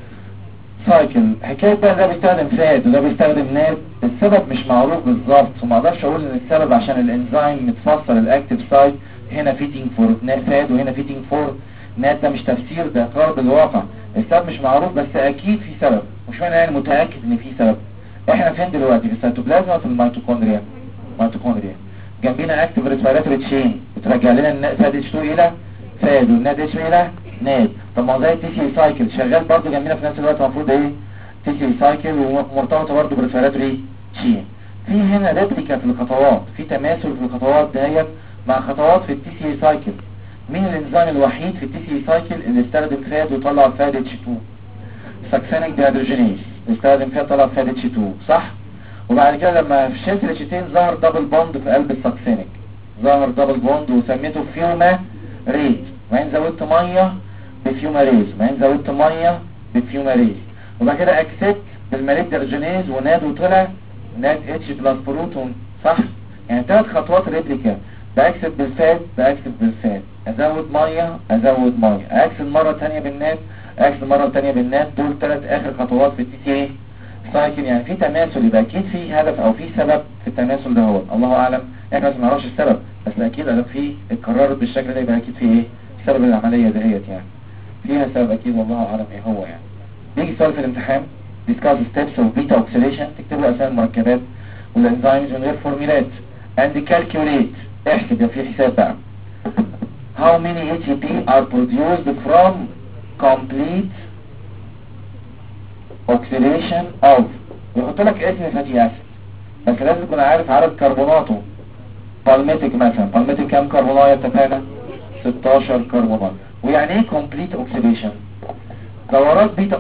سايكل. حكاية بقى ده بيستخدم فاد وده بيستخدم ناد. السبب مش معروف بالظبط، وما اقدرش اقول ان السبب عشان الانزيم متفصل الاكتف سايت هنا فيتنج فور فاد وهنا فيتنج فور ناد. ده مش تفسير، ده اقرار بالواقع. السبب مش معروف بس اكيد في سبب، مش معنى يعني متأكد ان في سبب. احنا فين دلوقتي؟ في السيتوبلازما في الميتوكوندريا. ميتوكوندريا جنبينا اكتف ريسبيراتوري تشين بترجع لنا فاد اتش 2 الى فاد والناد اتش الى ناد. طب ما زي التي سي سايكل شغال برضه جنبينا في نفس الوقت، المفروض ايه تي سي سايكل ومرتبطه برضه بريسبيراتوري تشين. في هنا ريبليكا في الخطوات، في تماثل في الخطوات دهيت مع خطوات في التي سي سايكل. مين الانزيم الوحيد في التي سي سايكل اللي استخدم فاد وطلع فاد اتش 2؟ ساكسينيك ديهيدروجينيز استخدم فاد طلع فاد اتش 2 صح. وبعد كده لما في شلت الاتشتين ظهر دبل بوند في قلب الساكسينيك، ظهر دبل بوند وسميته فيوما ريز. وبعدين زودت ميه بفيوما ريز، وبعدين زودت ميه بفيوما ريز، وبعد كده اكسبت بالماليك ديهيدروجينيز وناد وطلع ناد اتش بلس بروتون صح. يعني 3 خطوات ريبليكا، باكسب بالفاد باكسب بالفاد، ازود ميه ازود ميه، اكسب مره ثانيه بالناد اكسب مره ثانيه بالناد. دول 3 اخر خطوات في التي سي سايكل يعني في تماثل، يبقى اكيد في هدف او في سبب في التماثل ده، هو الله اعلم، احنا بس ما نعرفش السبب، بس اكيد ادام في اتكررت بالشكل ده يبقى اكيد في ايه سبب العمليه دهيت يعني، فيها سبب اكيد والله اعلم ايه هو يعني. بيجي سؤال في الامتحان discuss steps of beta oxidation، تكتب له اسامي المركبات والانزيمز من غير فورميلات and calculate، احسب، يبقى في حساب بقى. how many ATP are produced from complete oxidation of، ويحط لك اسم فاتي اسيد بس لازم تكون عارف عدد كربوناته. بالميتك مثلا، بالميتك كام كربونايه اتفقنا؟ 16 كربونات. ويعني ايه complete oxidation؟ دورات بيتا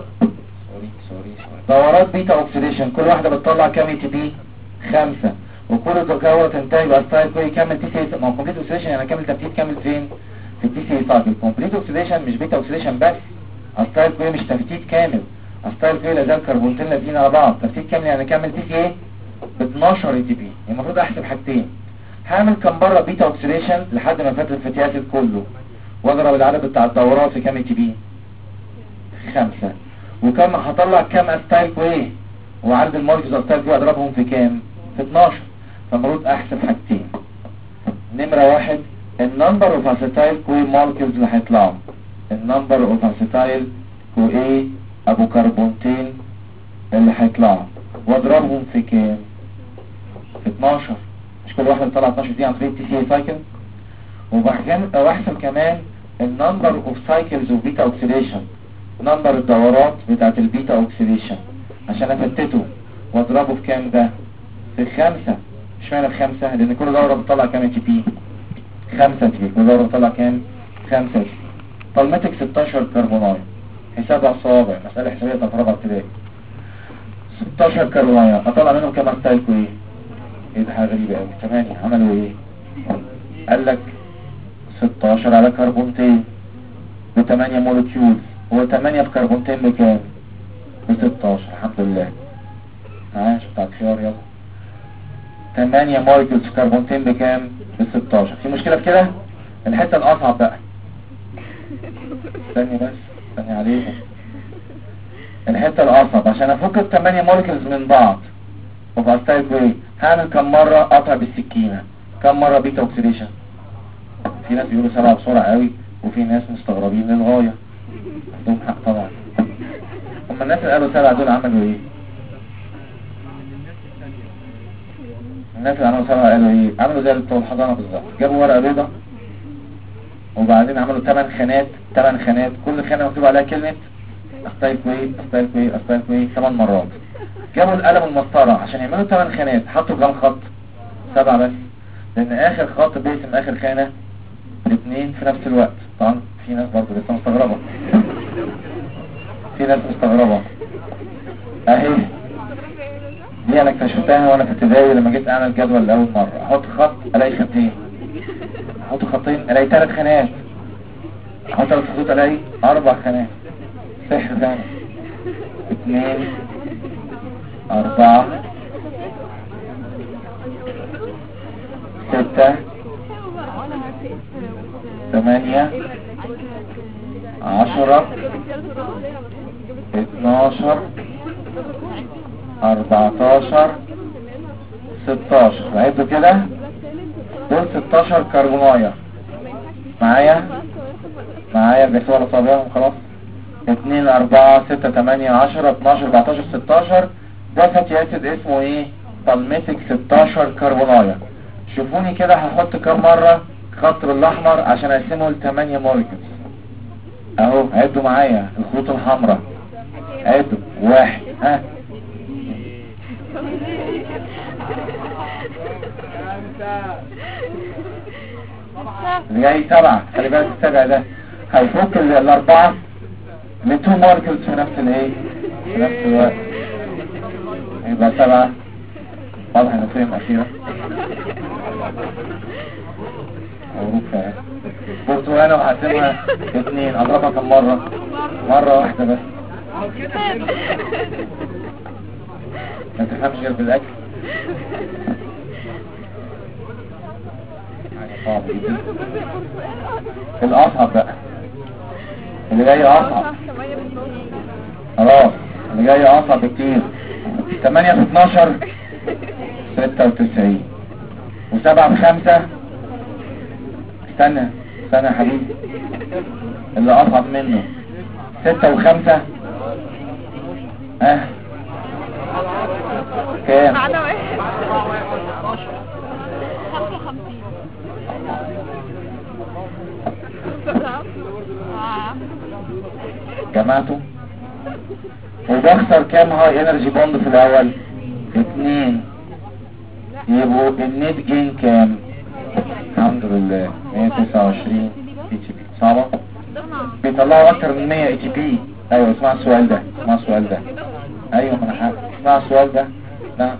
دورات بيتا اوكسيديشن كل واحده بتطلع كام اي تي بي؟ 5، وكل دوره تنتهي باستايل كوي كامل تي سي. ما هو كومبليت اوكسيديشن يعني كامل ترتيب كامل فين؟ في التي سي سايكل. كومبليت اوكسيديشن مش بيتا اوكسيديشن بس، استايل كوي مش تفتيت كامل، استايل كوي لازال كربونتين لازقين على بعض، تفتيت كامل يعني كامل تي سي ب 12 اي تي بي. المفروض احسب حاجتين، هعمل كم مره بيتا اوكسيديشن لحد ما فات الفتي اسيد كله، واضرب العدد بتاع الدورات في كام اي تي بي؟ 5. وكم هطلع كام استايل كوي وعدد المولكيولز استايل كوي اضربهم في كام؟ في 12. فالمفروض احسب حاجتين، نمرة 1 النمبر اوف اسيتايل كوي مولكيولز اللي هيطلعوا، النمبر اوف اسيتايل كوي ابو كربونتين اللي هيطلعوا، واضربهم في كام؟ في 12. مش كل واحدة بتطلع 12 دي عن طريق التي سي سايكل. واحسب كمان النمبر اوف سايكلز اوف بيتا اوكسيديشن، نمبر الدورات بتاعت البيتا اوكسيديشن عشان افتته، واضربه في كام ده؟ في 5. اشمعنى في 5؟ لان كل دوره بتطلع كام تي بي؟ 5 تي بي. كل دوره بتطلع كام؟ 5 تي بي. طلمتك 16 كربونايه، حساب صوابع، مساله حسابيه بتاعت رابعه ابتدائي. 16 كربونايه اطلع منهم كام استايل كوي؟ ايه ده حاجه غريبه قوي. 8 عملوا ايه؟ قال لك 16 على كربونتين ب 8 مولكيول، هو 8 في كربونتين بكام؟ ب 16. الحمد لله معاش بتاع خيار يلا. 8 مولكيولز في كربونتين بكام؟ ب 16. في مشكلة في كده؟ الحتة الأصعب بقى، استني بس استني عليها. الحتة الأصعب عشان أفك ال 8 مولكيولز من بعض وفي أستايل كوي هعمل كم مرة قطع بالسكينة؟ كم مرة بيتا اوكسيديشن؟ في ناس بيقولوا 7 بسرعة قوي، وفي ناس مستغربين للغاية، عندهم حق طبعا. هم الناس اللي قالوا 7 دول عملوا ايه؟ الناس اللي عملوا 7 قالوا ايه؟ عملوا زي بتوع الحضانة بالظبط، جابوا ورقة بيضة وبعدين عملوا 8 خانات، 8 خانات كل خانة مكتوب عليها كلمة استايل كوي استايل كوي استايل كوي 8 مرات. جابوا القلم المسطرة عشان يعملوا 8 خانات، حطوا كام خط؟ 7 بس، لان اخر خط بيقسم اخر خانة الاثنين في نفس الوقت. طبعا في ناس برضه لسه مستغربة، في ناس مستغربة اهي دي انا اكتشفتها وانا في ابتدائي لما جيت اعمل جدول لاول مرة. احط خط الاقي خطين، احط خطين الاقي 3 خانات، احط 3 خطوط الاقي 4 خانات. سحر ثاني. 2 4 6 8 10 12 14 16. عدوا كده دول 16 كربونايه معايا الجسوة على صابعهم خلاص. 2 4 6 8 10 12 14 16. ده فاتي اسيد اسمه ايه؟ بالميتك 16 كربونايه. شوفوني كده هحط كم مرة خط بالاحمر عشان اقسمه ل 8 مولكيولز اهو. عدوا معايا الخطوط الحمراء، عدوا 1 ها اللي جاي 7. خلي بالك السبع ده هيفك الاربعة من 2 مولكيولز في نفس الايه؟ في نفس الوقت يبقى 7. واضح ان الفهم اخيرا مبروك. برتقانة وهقسمها 2، اضربها كم مرة؟ مرة واحدة بس. ما تفهمش غير بالاكل يعني صعب جدا. الاصعب بقى اللي جاي اصعب، خلاص اللي جاي اصعب بكتير. 8 في 12 96 و7 في 5 استنى يا حبيبي اللي اصعب منه 6 و5 كام؟ جمعته وبخسر كام هاي انرجي بوند في الاول؟ 2. يبقوا النت جين كام؟ الحمد لله 129 اي تي بي. صعبة؟ بيطلعوا اكتر من 100 اي تي بي. ايوه اسمع السؤال ده، ايوه ما انا حاسس. اسمع السؤال ده. نعم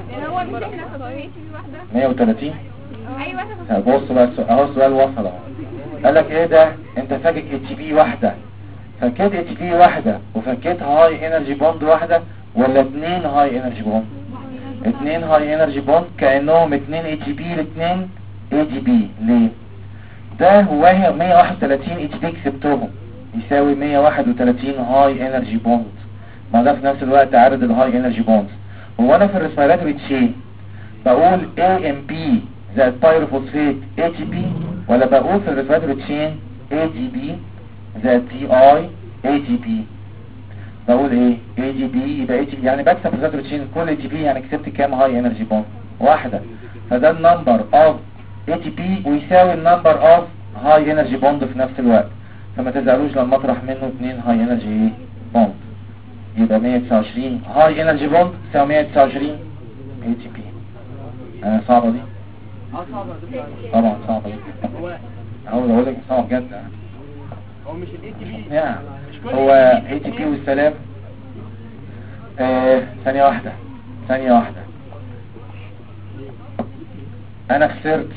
130. ايوه بص بقى اهو السؤال وصل اهو. قال لك ايه ده؟ انت فاكك اي تي بي واحده، فكيت اي تي بي واحده وفكيت هاي انرجي بوند واحده، ولا 2 هاي انرجي بوند؟ 2 هاي انرجي بوند، كانهم 2 اي تي بي ل 2 اي دي بي. ليه؟ ده هو 131 اي تي بي كسبتهم يساوي 131 هاي انرجي بوند، ما ده في نفس الوقت عدد الهاي انرجي بوند. هو انا في الريسبيراتوري تشين بقول اي ام بي زائد بايروفوسفيت اي تي بي، ولا بقول في الريسبيراتوري تشين اي دي بي زائد بي اي اي تي بي؟ بقول ايه؟ اي دي بي يبقى اي تي بي، يعني بكسب في الريسبيراتوري تشين كل اي تي بي، يعني كسبت كام هاي انرجي بوند؟ واحده. فده النمبر اوف اي تي بي ويساوي النمبر اوف هاي انرجي بوند في نفس الوقت، فما تزعلوش لما اطرح منه 2 هاي انرجي بوند. يبقى 129 هاي انرجي بوند تساوي 129 اي تي بي. صعبة دي؟ طبعا صعبة دي. اقول لك صعبة بجد. هو مش الاي تي بي يعني هو اي تي بي والسلام. ثانية واحدة انا خسرت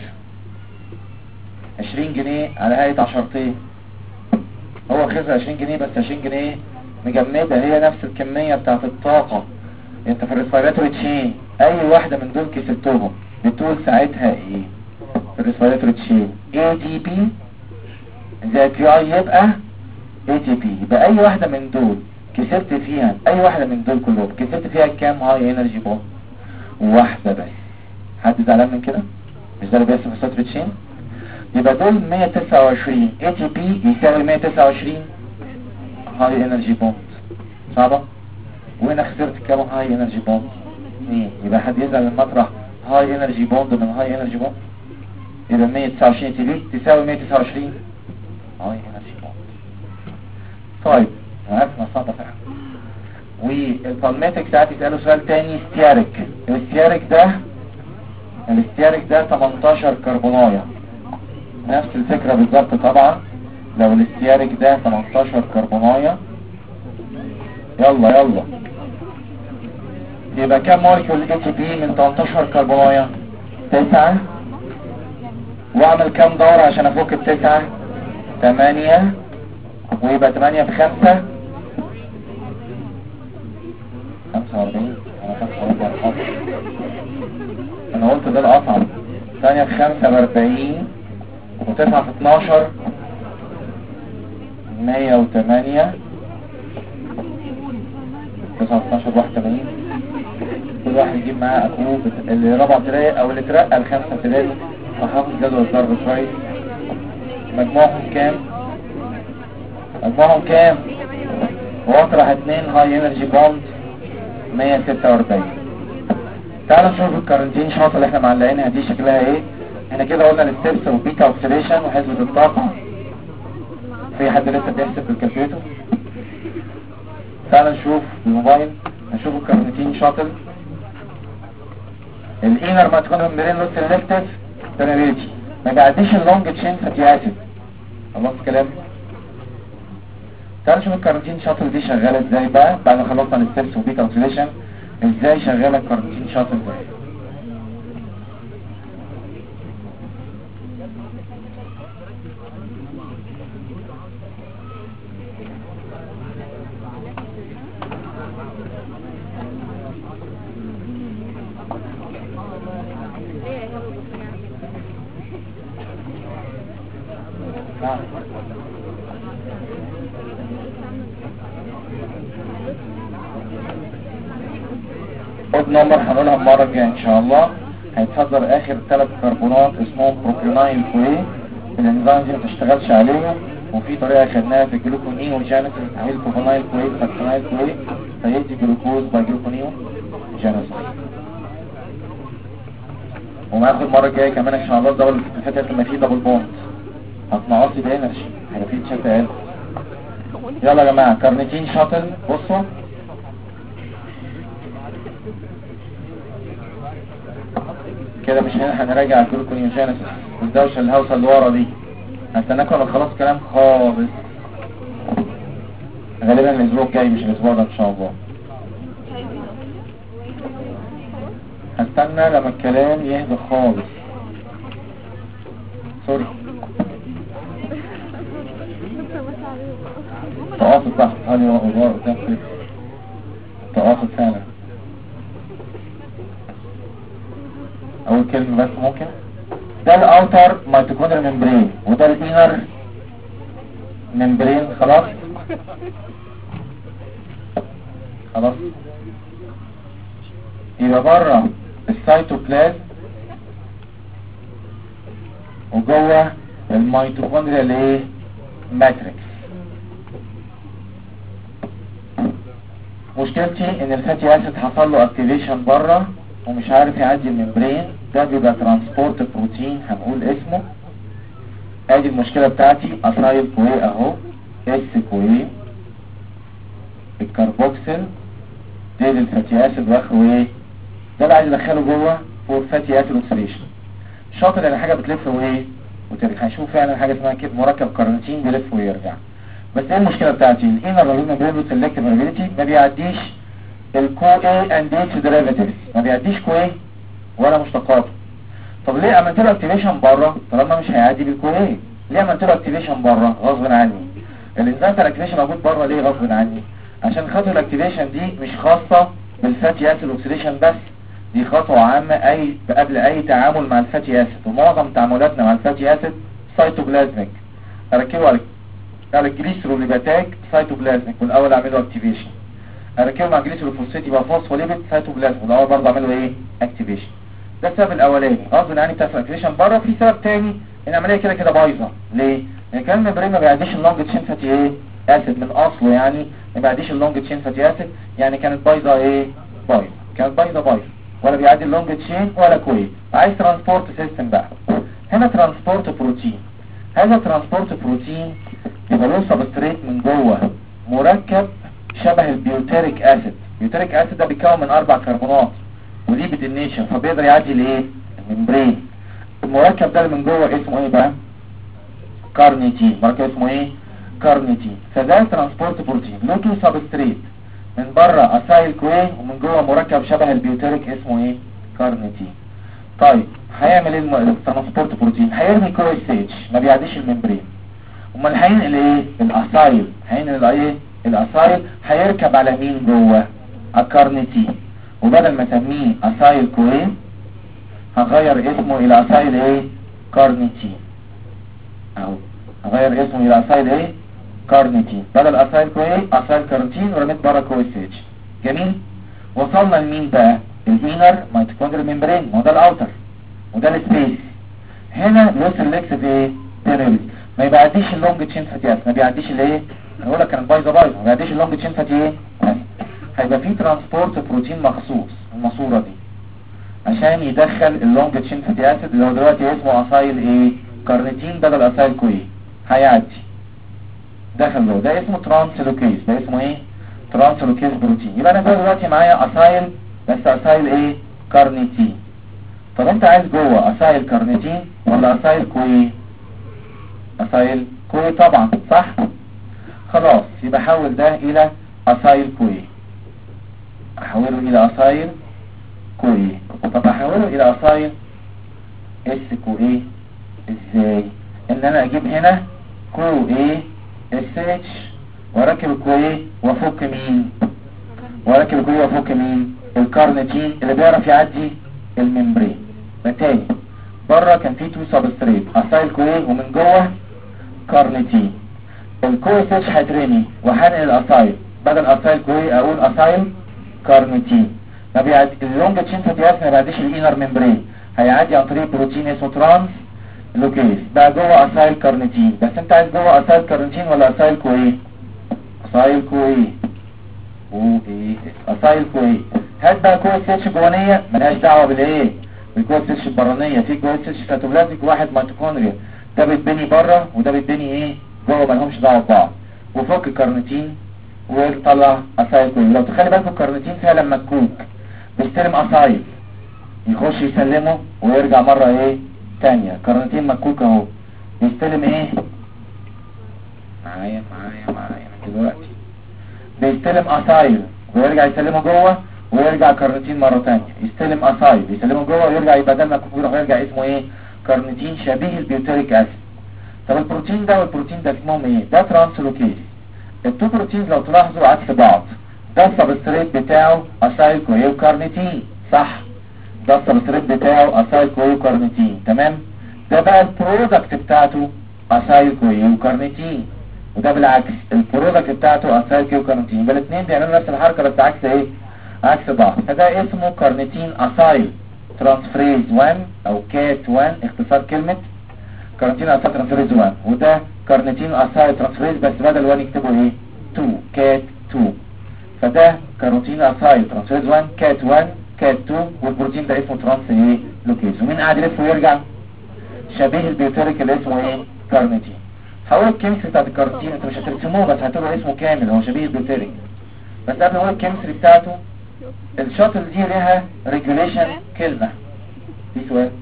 20 جنيه على هيئة عشرتين. هو خسر 20 جنيه بس 20 جنيه مجمدة، هي نفس الكمية بتاعت الطاقة. انت في الريسبيراتوري تشين اي واحدة من دول كسبتهم بتقول ساعتها ايه؟ في الريسبيراتوري تشين اي دي بي زائد بي اي يبقى اي تي بي. يبقى اي واحدة من دول كسبت فيها، اي واحدة من دول كلهم كسبت فيها كام هاي انرجي بوند؟ واحدة بس. حد زعلان من كده؟ مش ده اللي بيحصل في الريسبيراتوري تشين؟ يبقى دول 129 اي تي بي يساوي 129 هاي انرجي بوند. صعبة؟ وهنا خسرت كام هاي انرجي بوند؟ 2. يبقى حد يزعل لما اطرح هاي انرجي بوند من هاي انرجي بوند؟ يبقى 129 تي بي تساوي 129 هاي انرجي بوند. طيب انا عارف انها صعبة فعلا. والبالماتيك ساعات يسألوا سؤال تاني ستيارك. الاستيارك ده 18 كربوناية، نفس الفكرة بالظبط. طبعا لو الاستيارك ده 18 كربوناية، يلا يبقى كام مولكيول اي تي بي من 18 كربوناية؟ 9. واعمل كام دورة عشان افك ال9؟ 8. ويبقى 8 في 5 45. انا قلت ده الاصعب. 8 في 5 40 و9 في 12 108. 9 في 12 81. كل واحد يجيب معاه اخوه اللي رابع ابتدائي او اللي اترقى لخمسة ابتدائي وحافظ جدول الضرب كويس. مجموعهم كام؟ واطرح 2 هاي انرجي بوند 146. تعالوا نشوف الكارنتين شوط اللي احنا معلقينها دي شكلها ايه. احنا كده قلنا الستبس وبيتا اوكسيديشن وحسبة الطاقة. في حد لسه بيحسب بالكالكوليتر؟ تعالوا نشوف الموبايل، نشوف الكارنتين شاطل. الانر ماتكون ممبرين لوس سيلكتيف بيرميبيليتي ما بيعديش اللونج تشين فاتي اسيد. خلاص كلام. تعالوا نشوف الكارنتين شاطل دي شغاله ازاي بقى بعد ما خلصنا الستبس وبيتا اوكسيديشن. ازاي شغاله الكارنتين شاطل ده؟ اود نمبر هنقولها المره الجايه ان شاء الله. هيتصدر اخر 3 كربونات اسمهم بروبيونايل كوي، الانزيم دي ما تشتغلش عليهم، وفي طريقه خدناها في الجلوكونيوجينيسيس هي الكوفانايل كوي فاكسينايل كوي فيدي جلوكوز باي جلوكونيوجينيسيس. وماخد المره الجايه كمان ان شاء الله الدوره اللي فاتت لما في دبل بوند هتنقصي بانرجي هيبقى في تشات اقل. يلا يا جماعه كارنيتين شاتل بصوا كده مش هنراجع الجلوكونيوجينيسيس والدوشه الهوسه اللي ورا دي. هستناكم لما خلاص كلام خالص غالبا الاسبوع الجاي مش الاسبوع ده ان شاء الله. هستنى لما الكلام يهدى خالص. سوري تقاصد بقى هل هو أدوار قدام كده تقاصد فعلا. اول كلمة بس ممكن ده الاوتر ميتوكوندريال ممبرين وده الانر ممبرين. خلاص خلاص يبقى بره السيتوبلازم وجوه الميتوكوندريال ايه ماتريكس. مشكلتي ان الفاتي اسيد حصل له اكتيفيشن بره ومش عارف يعدي الممبرين. ده بيبقى ترانسبورت بروتين هنقول اسمه. ادي المشكله بتاعتي اسايل كوي اهو اس كوي الكربوكسيل ديل الفاتي اسيد واخره ايه ده اللي عايز ادخله جوه فور فاتي اسيد اوكسيديشن. شاطر يعني حاجه بتلف وايه وترجع. هنشوف فعلا حاجه اسمها كده مركب كارنيتين بيلف ويرجع. بس ايه المشكله بتاعتي الانر ممبرين سيلكتيف ابيليتي ما بيعديش الكو اي اند اتش ديريفاتيفز ما بيعديش كو اي ولا مشتقاته. طب ليه عملت له اكتيفيشن بره طالما مش هيعدي بالكو اي؟ ليه عملت له اكتيفيشن بره غصب عني؟ الانزيم بتاع الاكتيفيشن موجود بره ليه غصب عني؟ عشان خاطر الاكتيفيشن دي مش خاصه بالفاتي اسيد اوكسيديشن بس، دي خطوه عامه قبل اي تعامل مع الفاتي اسيد. ومعظم تعاملاتنا مع الفاتي اسيد سايتوبلازميك. اركبوا على الجليسروليباتاج سايتوبلازميك والاول اعمل له اكتيفيشن. اركبه مع جليسروفوسفيت يبقى فوسفوليبيد سايتوبلازم والاول برضه اعمل له ايه اكتيفيشن. ده السبب الاولاني غصب عني بتاع الاكتيفيشن بره. في سبب تاني ان العمليه كده بايظه. ليه؟ لان كان الممبرين ما بيعديش اللونج تشين فاتي ايه اسيد من اصله، يعني ما بيعديش اللونج تشين فاتي اسيد، يعني كانت بايظه ايه بايظه. كانت بايظه ولا بيعدي اللونج تشين ولا كوي. عايز ترانسبورت سيستم بقى. هنا ترانسبورت بروتين. هذا ترانسبورت بروتين يبقى له سبستريت من جوه مركب شبه البيوتيريك اسيد. البيوتيريك اسيد ده بيتكون من 4 كربونات ودي بتنيشن فبيقدر يعدي الايه الممبرين. المركب ده اللي من جوه اسمه ايه بقى كارنيتين. مركب اسمه ايه كارنيتين. فده ترانسبورت بروتين له 2 سبستريت من بره اسايل كوي ومن جوه مركب شبه البيوتيريك اسمه ايه كارنيتين. طيب هيعمل ايه الترانسبورت بروتين؟ هيرمي كوي ستيج ما بيعديش الممبرين. امال هينقل ايه الاسايل؟ هينقل ايه الاسايل؟ هيركب على مين جوه الكارنيتين. وبدل ما اسميه اسايل كوي هغير اسمه الى اسايل ايه كارنيتين. اهو هغير اسمه الى اسايل ايه كارنيتين. بدل اسايل كوي اسايل كارنيتين ورميت بره كوي ستيج. جميل. وصلنا لمين بقى الانر ميتوكوندريال ممبرين وده الاوتر وده السبيس. هنا لو سيلكتيف ايه بيريود ما بيعديش اللونج تشين فاتي اسيد. ما بيعديش الايه انا بقول لك كانت بايظه ما بيعديش اللونج تشين فاتي ايه اسيد. هيبقى في ترانسبورت بروتين مخصوص الماسوره دي عشان يدخل اللونج تشين فاتي اسيد اللي هو دلوقتي اسمه اسايل ايه كارنيتين بدل اسايل كوي. هيعدي دخل له ده اسمه ترانسلوكيز. ده اسمه ايه ترانسلوكيز بروتين. يبقى انا دلوقتي معايا اسايل بس اسايل ايه كارنيتين. طب انت عايز جوه اسايل كارنيتين ولا اسايل كوي؟ اسايل كوي طبعا صح. خلاص يبقى حول ده الى اسايل كوي. احوله الى اسايل كوي. طب احوله الى اسايل اس كوي ازاي؟ ان انا اجيب هنا كو ايه اس اتش واركب الكوي وافك مين واركب الكوي وافك مين الكارنيتين اللي بيعرف يعدي الممبرين. تاني بره كان فيه 2 سبستريت اسايل كوي ومن جوه كارنيتين. الكو اس اتش هيترمي وهنقل الاسايل بدل اسايل كوي اقول اسايل كارنيتين. ما بيعدي اللونج تشين فاتي اسيد، ما بيعديش الانر ممبرين، هيعدي عن طريق بروتين اسمه ترانس لوكيز بقى جوه اسايل كارنيتين. بس انت عايز جوه اسايل كارنيتين ولا اسايل كو ايه؟ اسايل كو ايه وايه؟ اسايل كو ايه. هات بقى كو اس اتش جوانيه ملهاش دعوه بالايه؟ بالكو اس اتش البرانيه. في كو اس اتش سيتوبلازميك واحد ميتوكوندريا، ده بيتبني بره وده بيتبني ايه؟ جوه، مالهمش دعوه ببعض. وفك الكارنيتين وطلع اسايل كو. لو تخلي بالكم الكارنيتين فعلا مكوك، بيستلم اسايل يخش يسلمه ويرجع مرة ايه تانية. كارنتين مكوك اهو، بيستلم ايه؟ معايا من دلوقتي. بيستلم اسايل ويرجع يسلمه جوه ويرجع كارنتين مرة تانية. يستلم اسايل يسلمه جوه ويرجع، يبقى ده مكوك يروح يرجع اسمه ايه؟ كارنتين شبيه البيوتيريك اسيد. طب البروتين ده والبروتين ده اسمهم ايه؟ ده ترانسلوكيز. التو بروتينز لو تلاحظوا عكس بعض، ده السبستريت بتاعه اسايل كويو كارنتين صح؟ ده السبستريت بتاعه اسايل كويو كارنيتين تمام. ده بقى البرودكت بتاعته اسايل كويو كارنيتين، وده بالعكس البرودكت بتاعته اسايل كويو كارنيتين. يبقى الاثنين بيعملوا نفس الحركه بس عكس ايه؟ عكس بعض. فده اسمه كارنيتين اسايل ترانسفريز 1 او كات 1، اختصار كلمه كارنيتين اسايل ترانسفريز 1. وده كارنيتين اسايل ترانسفريز بس بدل 1 يكتبوا ايه؟ 2 كات 2. فده كارنيتين اسايل ترانسفريز 1 كات 1 كات 2، والبروتين ده اسمه ترانس ايه؟ لوكيز. ومين قاعد يلف ويرجع؟ شبيه البيوتيريك اللي اسمه ايه؟ كارنيتين. هقول الكيمستري بتاعت الكارنيتين، انتوا مش هترسموه بس هتقولوا اسمه كامل، هو شبيه البيوتيريك. بس قبل ما اقول الكيمستري بتاعته، الشاطل دي ليها ريجوليشن كلمه. في سؤال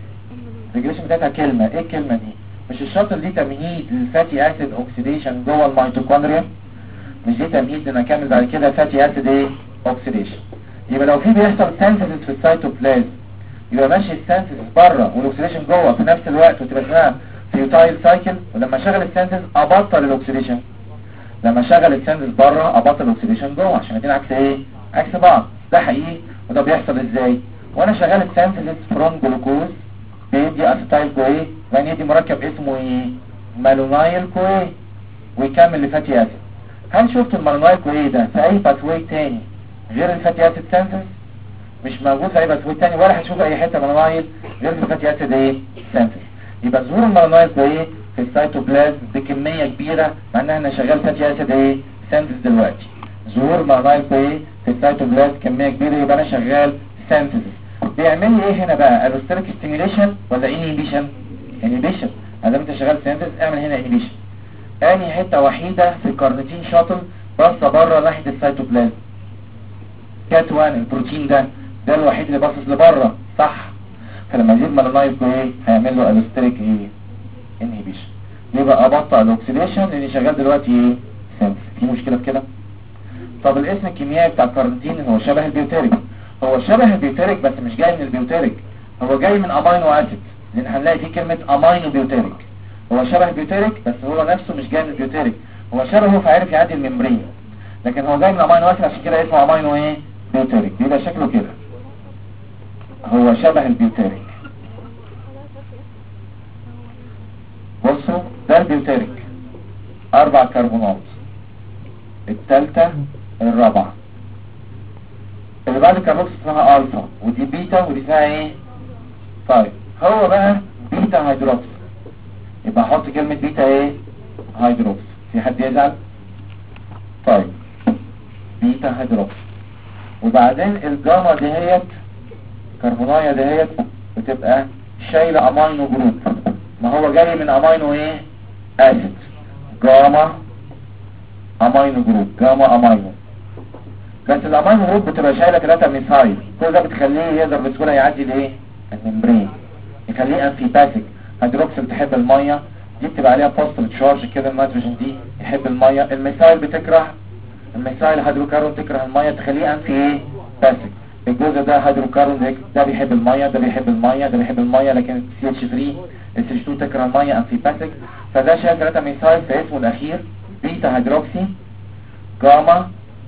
ريجوليشن بتاعتها كلمه، ايه الكلمه دي؟ مش الشاطل دي تمهيد للفاتي اسيد اوكسيديشن جوه الميتوكوندريا؟ مش دي تمهيد ان اكمل بعد كده فاتي اسيد ايه؟ اوكسيديشن. يبقى لو في بيحصل سينثيسيس في السيتوبلازم، يبقى ماشي السينثيسيس بره والاكسيديشن جوه في نفس الوقت، وتبقى اسمها فيوتايل سايكل. ولما اشغل السينثيسيس ابطل الاكسيديشن، لما اشغل السينثيسيس بره ابطل الاكسيديشن جوه، عشان الاثنين عكس ايه؟ عكس بعض. ده حقيقي. وده بيحصل ازاي؟ وانا شغال السينثيسيس فروم جلوكوز بيدي اسيتايل كويه، وبعدين يدي مركب اسمه ايه؟ مالونايل كويه، ويكمل لفاتي اسيد. هل شفت المالونايل كويه ده في اي باثوي تاني غير الفاتي اسيد سينثيسيس؟ مش موجود في اي باثوي تاني، ولا هتشوف اي حته مالونايل غير في الفاتي اسيد ايه؟ سينثيسيس. يبقى ظهور المالونايل كويه في السيتوبلازم بكميه كبيره، مع ان احنا شغال فاتي اسيد ايه؟ سينثيسيس دلوقتي. ظهور مالونايل كويه في السيتوبلازم كميه كبيره، يبقى انا شغال سينثيسيس. بيعمل لي ايه هنا بقى؟ الوستريك ستيميوليشن ولا انهيبيشن؟ انهيبيشن. ادام انت شغال سينثيسيس اعمل هنا انهيبيشن. انهي حته وحيده في الكارنيتين شاطل باصه بره ناحيه السيتوبلازم؟ كات 1 البروتين ده الوحيد اللي باصص لبره صح؟ فلما يزيد مالونايل كويه هيعمل له الوستريك ايه؟ انهيبيشن. يبقى ابطأ الاكسيديشن لاني شغال دلوقتي ايه؟ سينثيسيس. في مشكله في كده؟ طب الاسم الكيميائي بتاع الكارنيتين هو شبه البيوتيريك. هو شبه البيوتيريك بس مش جاي من البيوتيريك، هو جاي من امينو اسيد، لان هنلاقي فيه كلمه امينو بيوتيريك. هو شبه البيوتيريك بس هو نفسه مش جاي من البيوتيريك، هو شبهه فعرف يعدي الممبرين، لكن هو جاي من امينو اسيد عشان كده اسمه امينو ايه؟ بيوتيريك. بيبقى شكله كده، هو شبه البيوتيريك. بصوا ده البيوتيريك 4 كربونات، الثالثه الرابعه، اللي بعد الكربوكس اسمها الفا، ودي بيتا، ودي اسمها ايه؟ طيب هو بقى بيتا هيدروكس، يبقى احط كلمه بيتا ايه؟ هيدروكس. في حد يزعل؟ طيب بيتا هيدروكس. وبعدين الجاما دهيت كربونايه دهيت بتبقى شايله امينو جروب، ما هو جاي من امينو ايه؟ اسيد. جاما امينو جروب، جاما امينو. بس الامينو جروب بتبقى شايله 3 ميثايل، كل ده بتخليه يقدر بسهوله يعدي الايه؟ الممبرين، يخليه انفيباسيك. هيدروكسيل تحب الميه، دي بتبقى عليها بوزيتيف تشارج كده. النيتروجين دي يحب الميه، الميثايل بتكره، الميثايل هيدروكاربون تكره الميه، تخليه انفي ايه؟ باسيك. الجزء ده هيدروكاربون ده بيحب الميه، ده بيحب الميه، ده بيحب الميه، لكن CH3 SH2 تكره الميه انفيباسيك. فده شايل 3 ميثايل في اسمه الاخير بيتا هيدروكسي جاما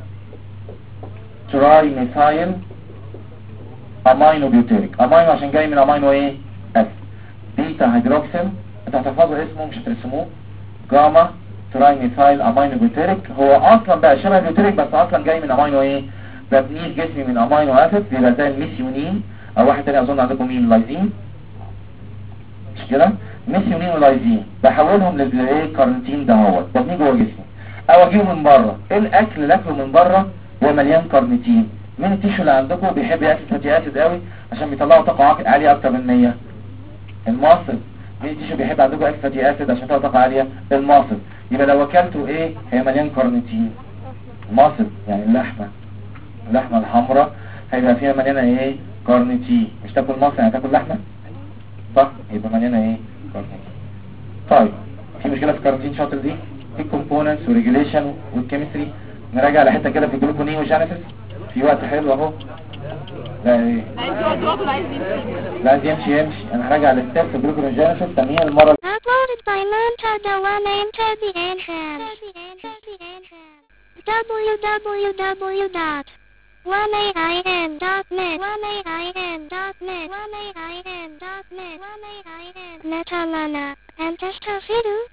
تراي ميثايل امينو بيوتيريك. امينو عشان جاي من امينو ايه؟ اسيد. بيتا هيدروكسيل انت هتحفظوا اسمه مش هترسموه، جاما تراي ميثايل امينو بيوتيريك. هو اصلا بقى شبه البيوتيريك بس اصلا جاي من امينو ايه؟ ببنيه جسمي من امينو اسيد بيبقى زي الميثيونين او واحد تاني اظن عندكم مين لايزين، مش كده؟ ميثيونين ولايزين بحولهم للايه كارنيتين دهوت ببنيه جوه جسمي او اجيبه من بره. ايه الاكل اللي اكله من بره هو مليان كارنيتين؟ مين التيشو اللي عندكم بيحب ياكل فاتي اسيد قوي عشان بيطلعوا طاقه عاليه اكتر من 100؟ الماصل. مين التيشو بيحب عندكم ياكل فاتي اسيد عشان يطلع طاقه عاليه؟ الماصل. يبقى لو اكلته ايه هي مليان كارنيتين. ماصل يعني اللحمه الحمراء هيبقى فيها مليانه ايه كارنيتين. مش تاكل ماصل يعني تاكل لحمه صح، يبقى مليانه ايه كارنيتين. طيب في مشكله في الكارنيتين شاطر دي في الكومبوننتس وريجوليشن والكيمستري. نراجع على حته كده في الجلوكونيوجينيسيس في وقت حلو اهو. لا ايه لا عايز يمشي انا هراجع على الستيب في الجلوكونيوجينيسيس ثانيه المره. Uploaded by Manta Dewana into the entrance. www.1ain.net Netalana and Testafidu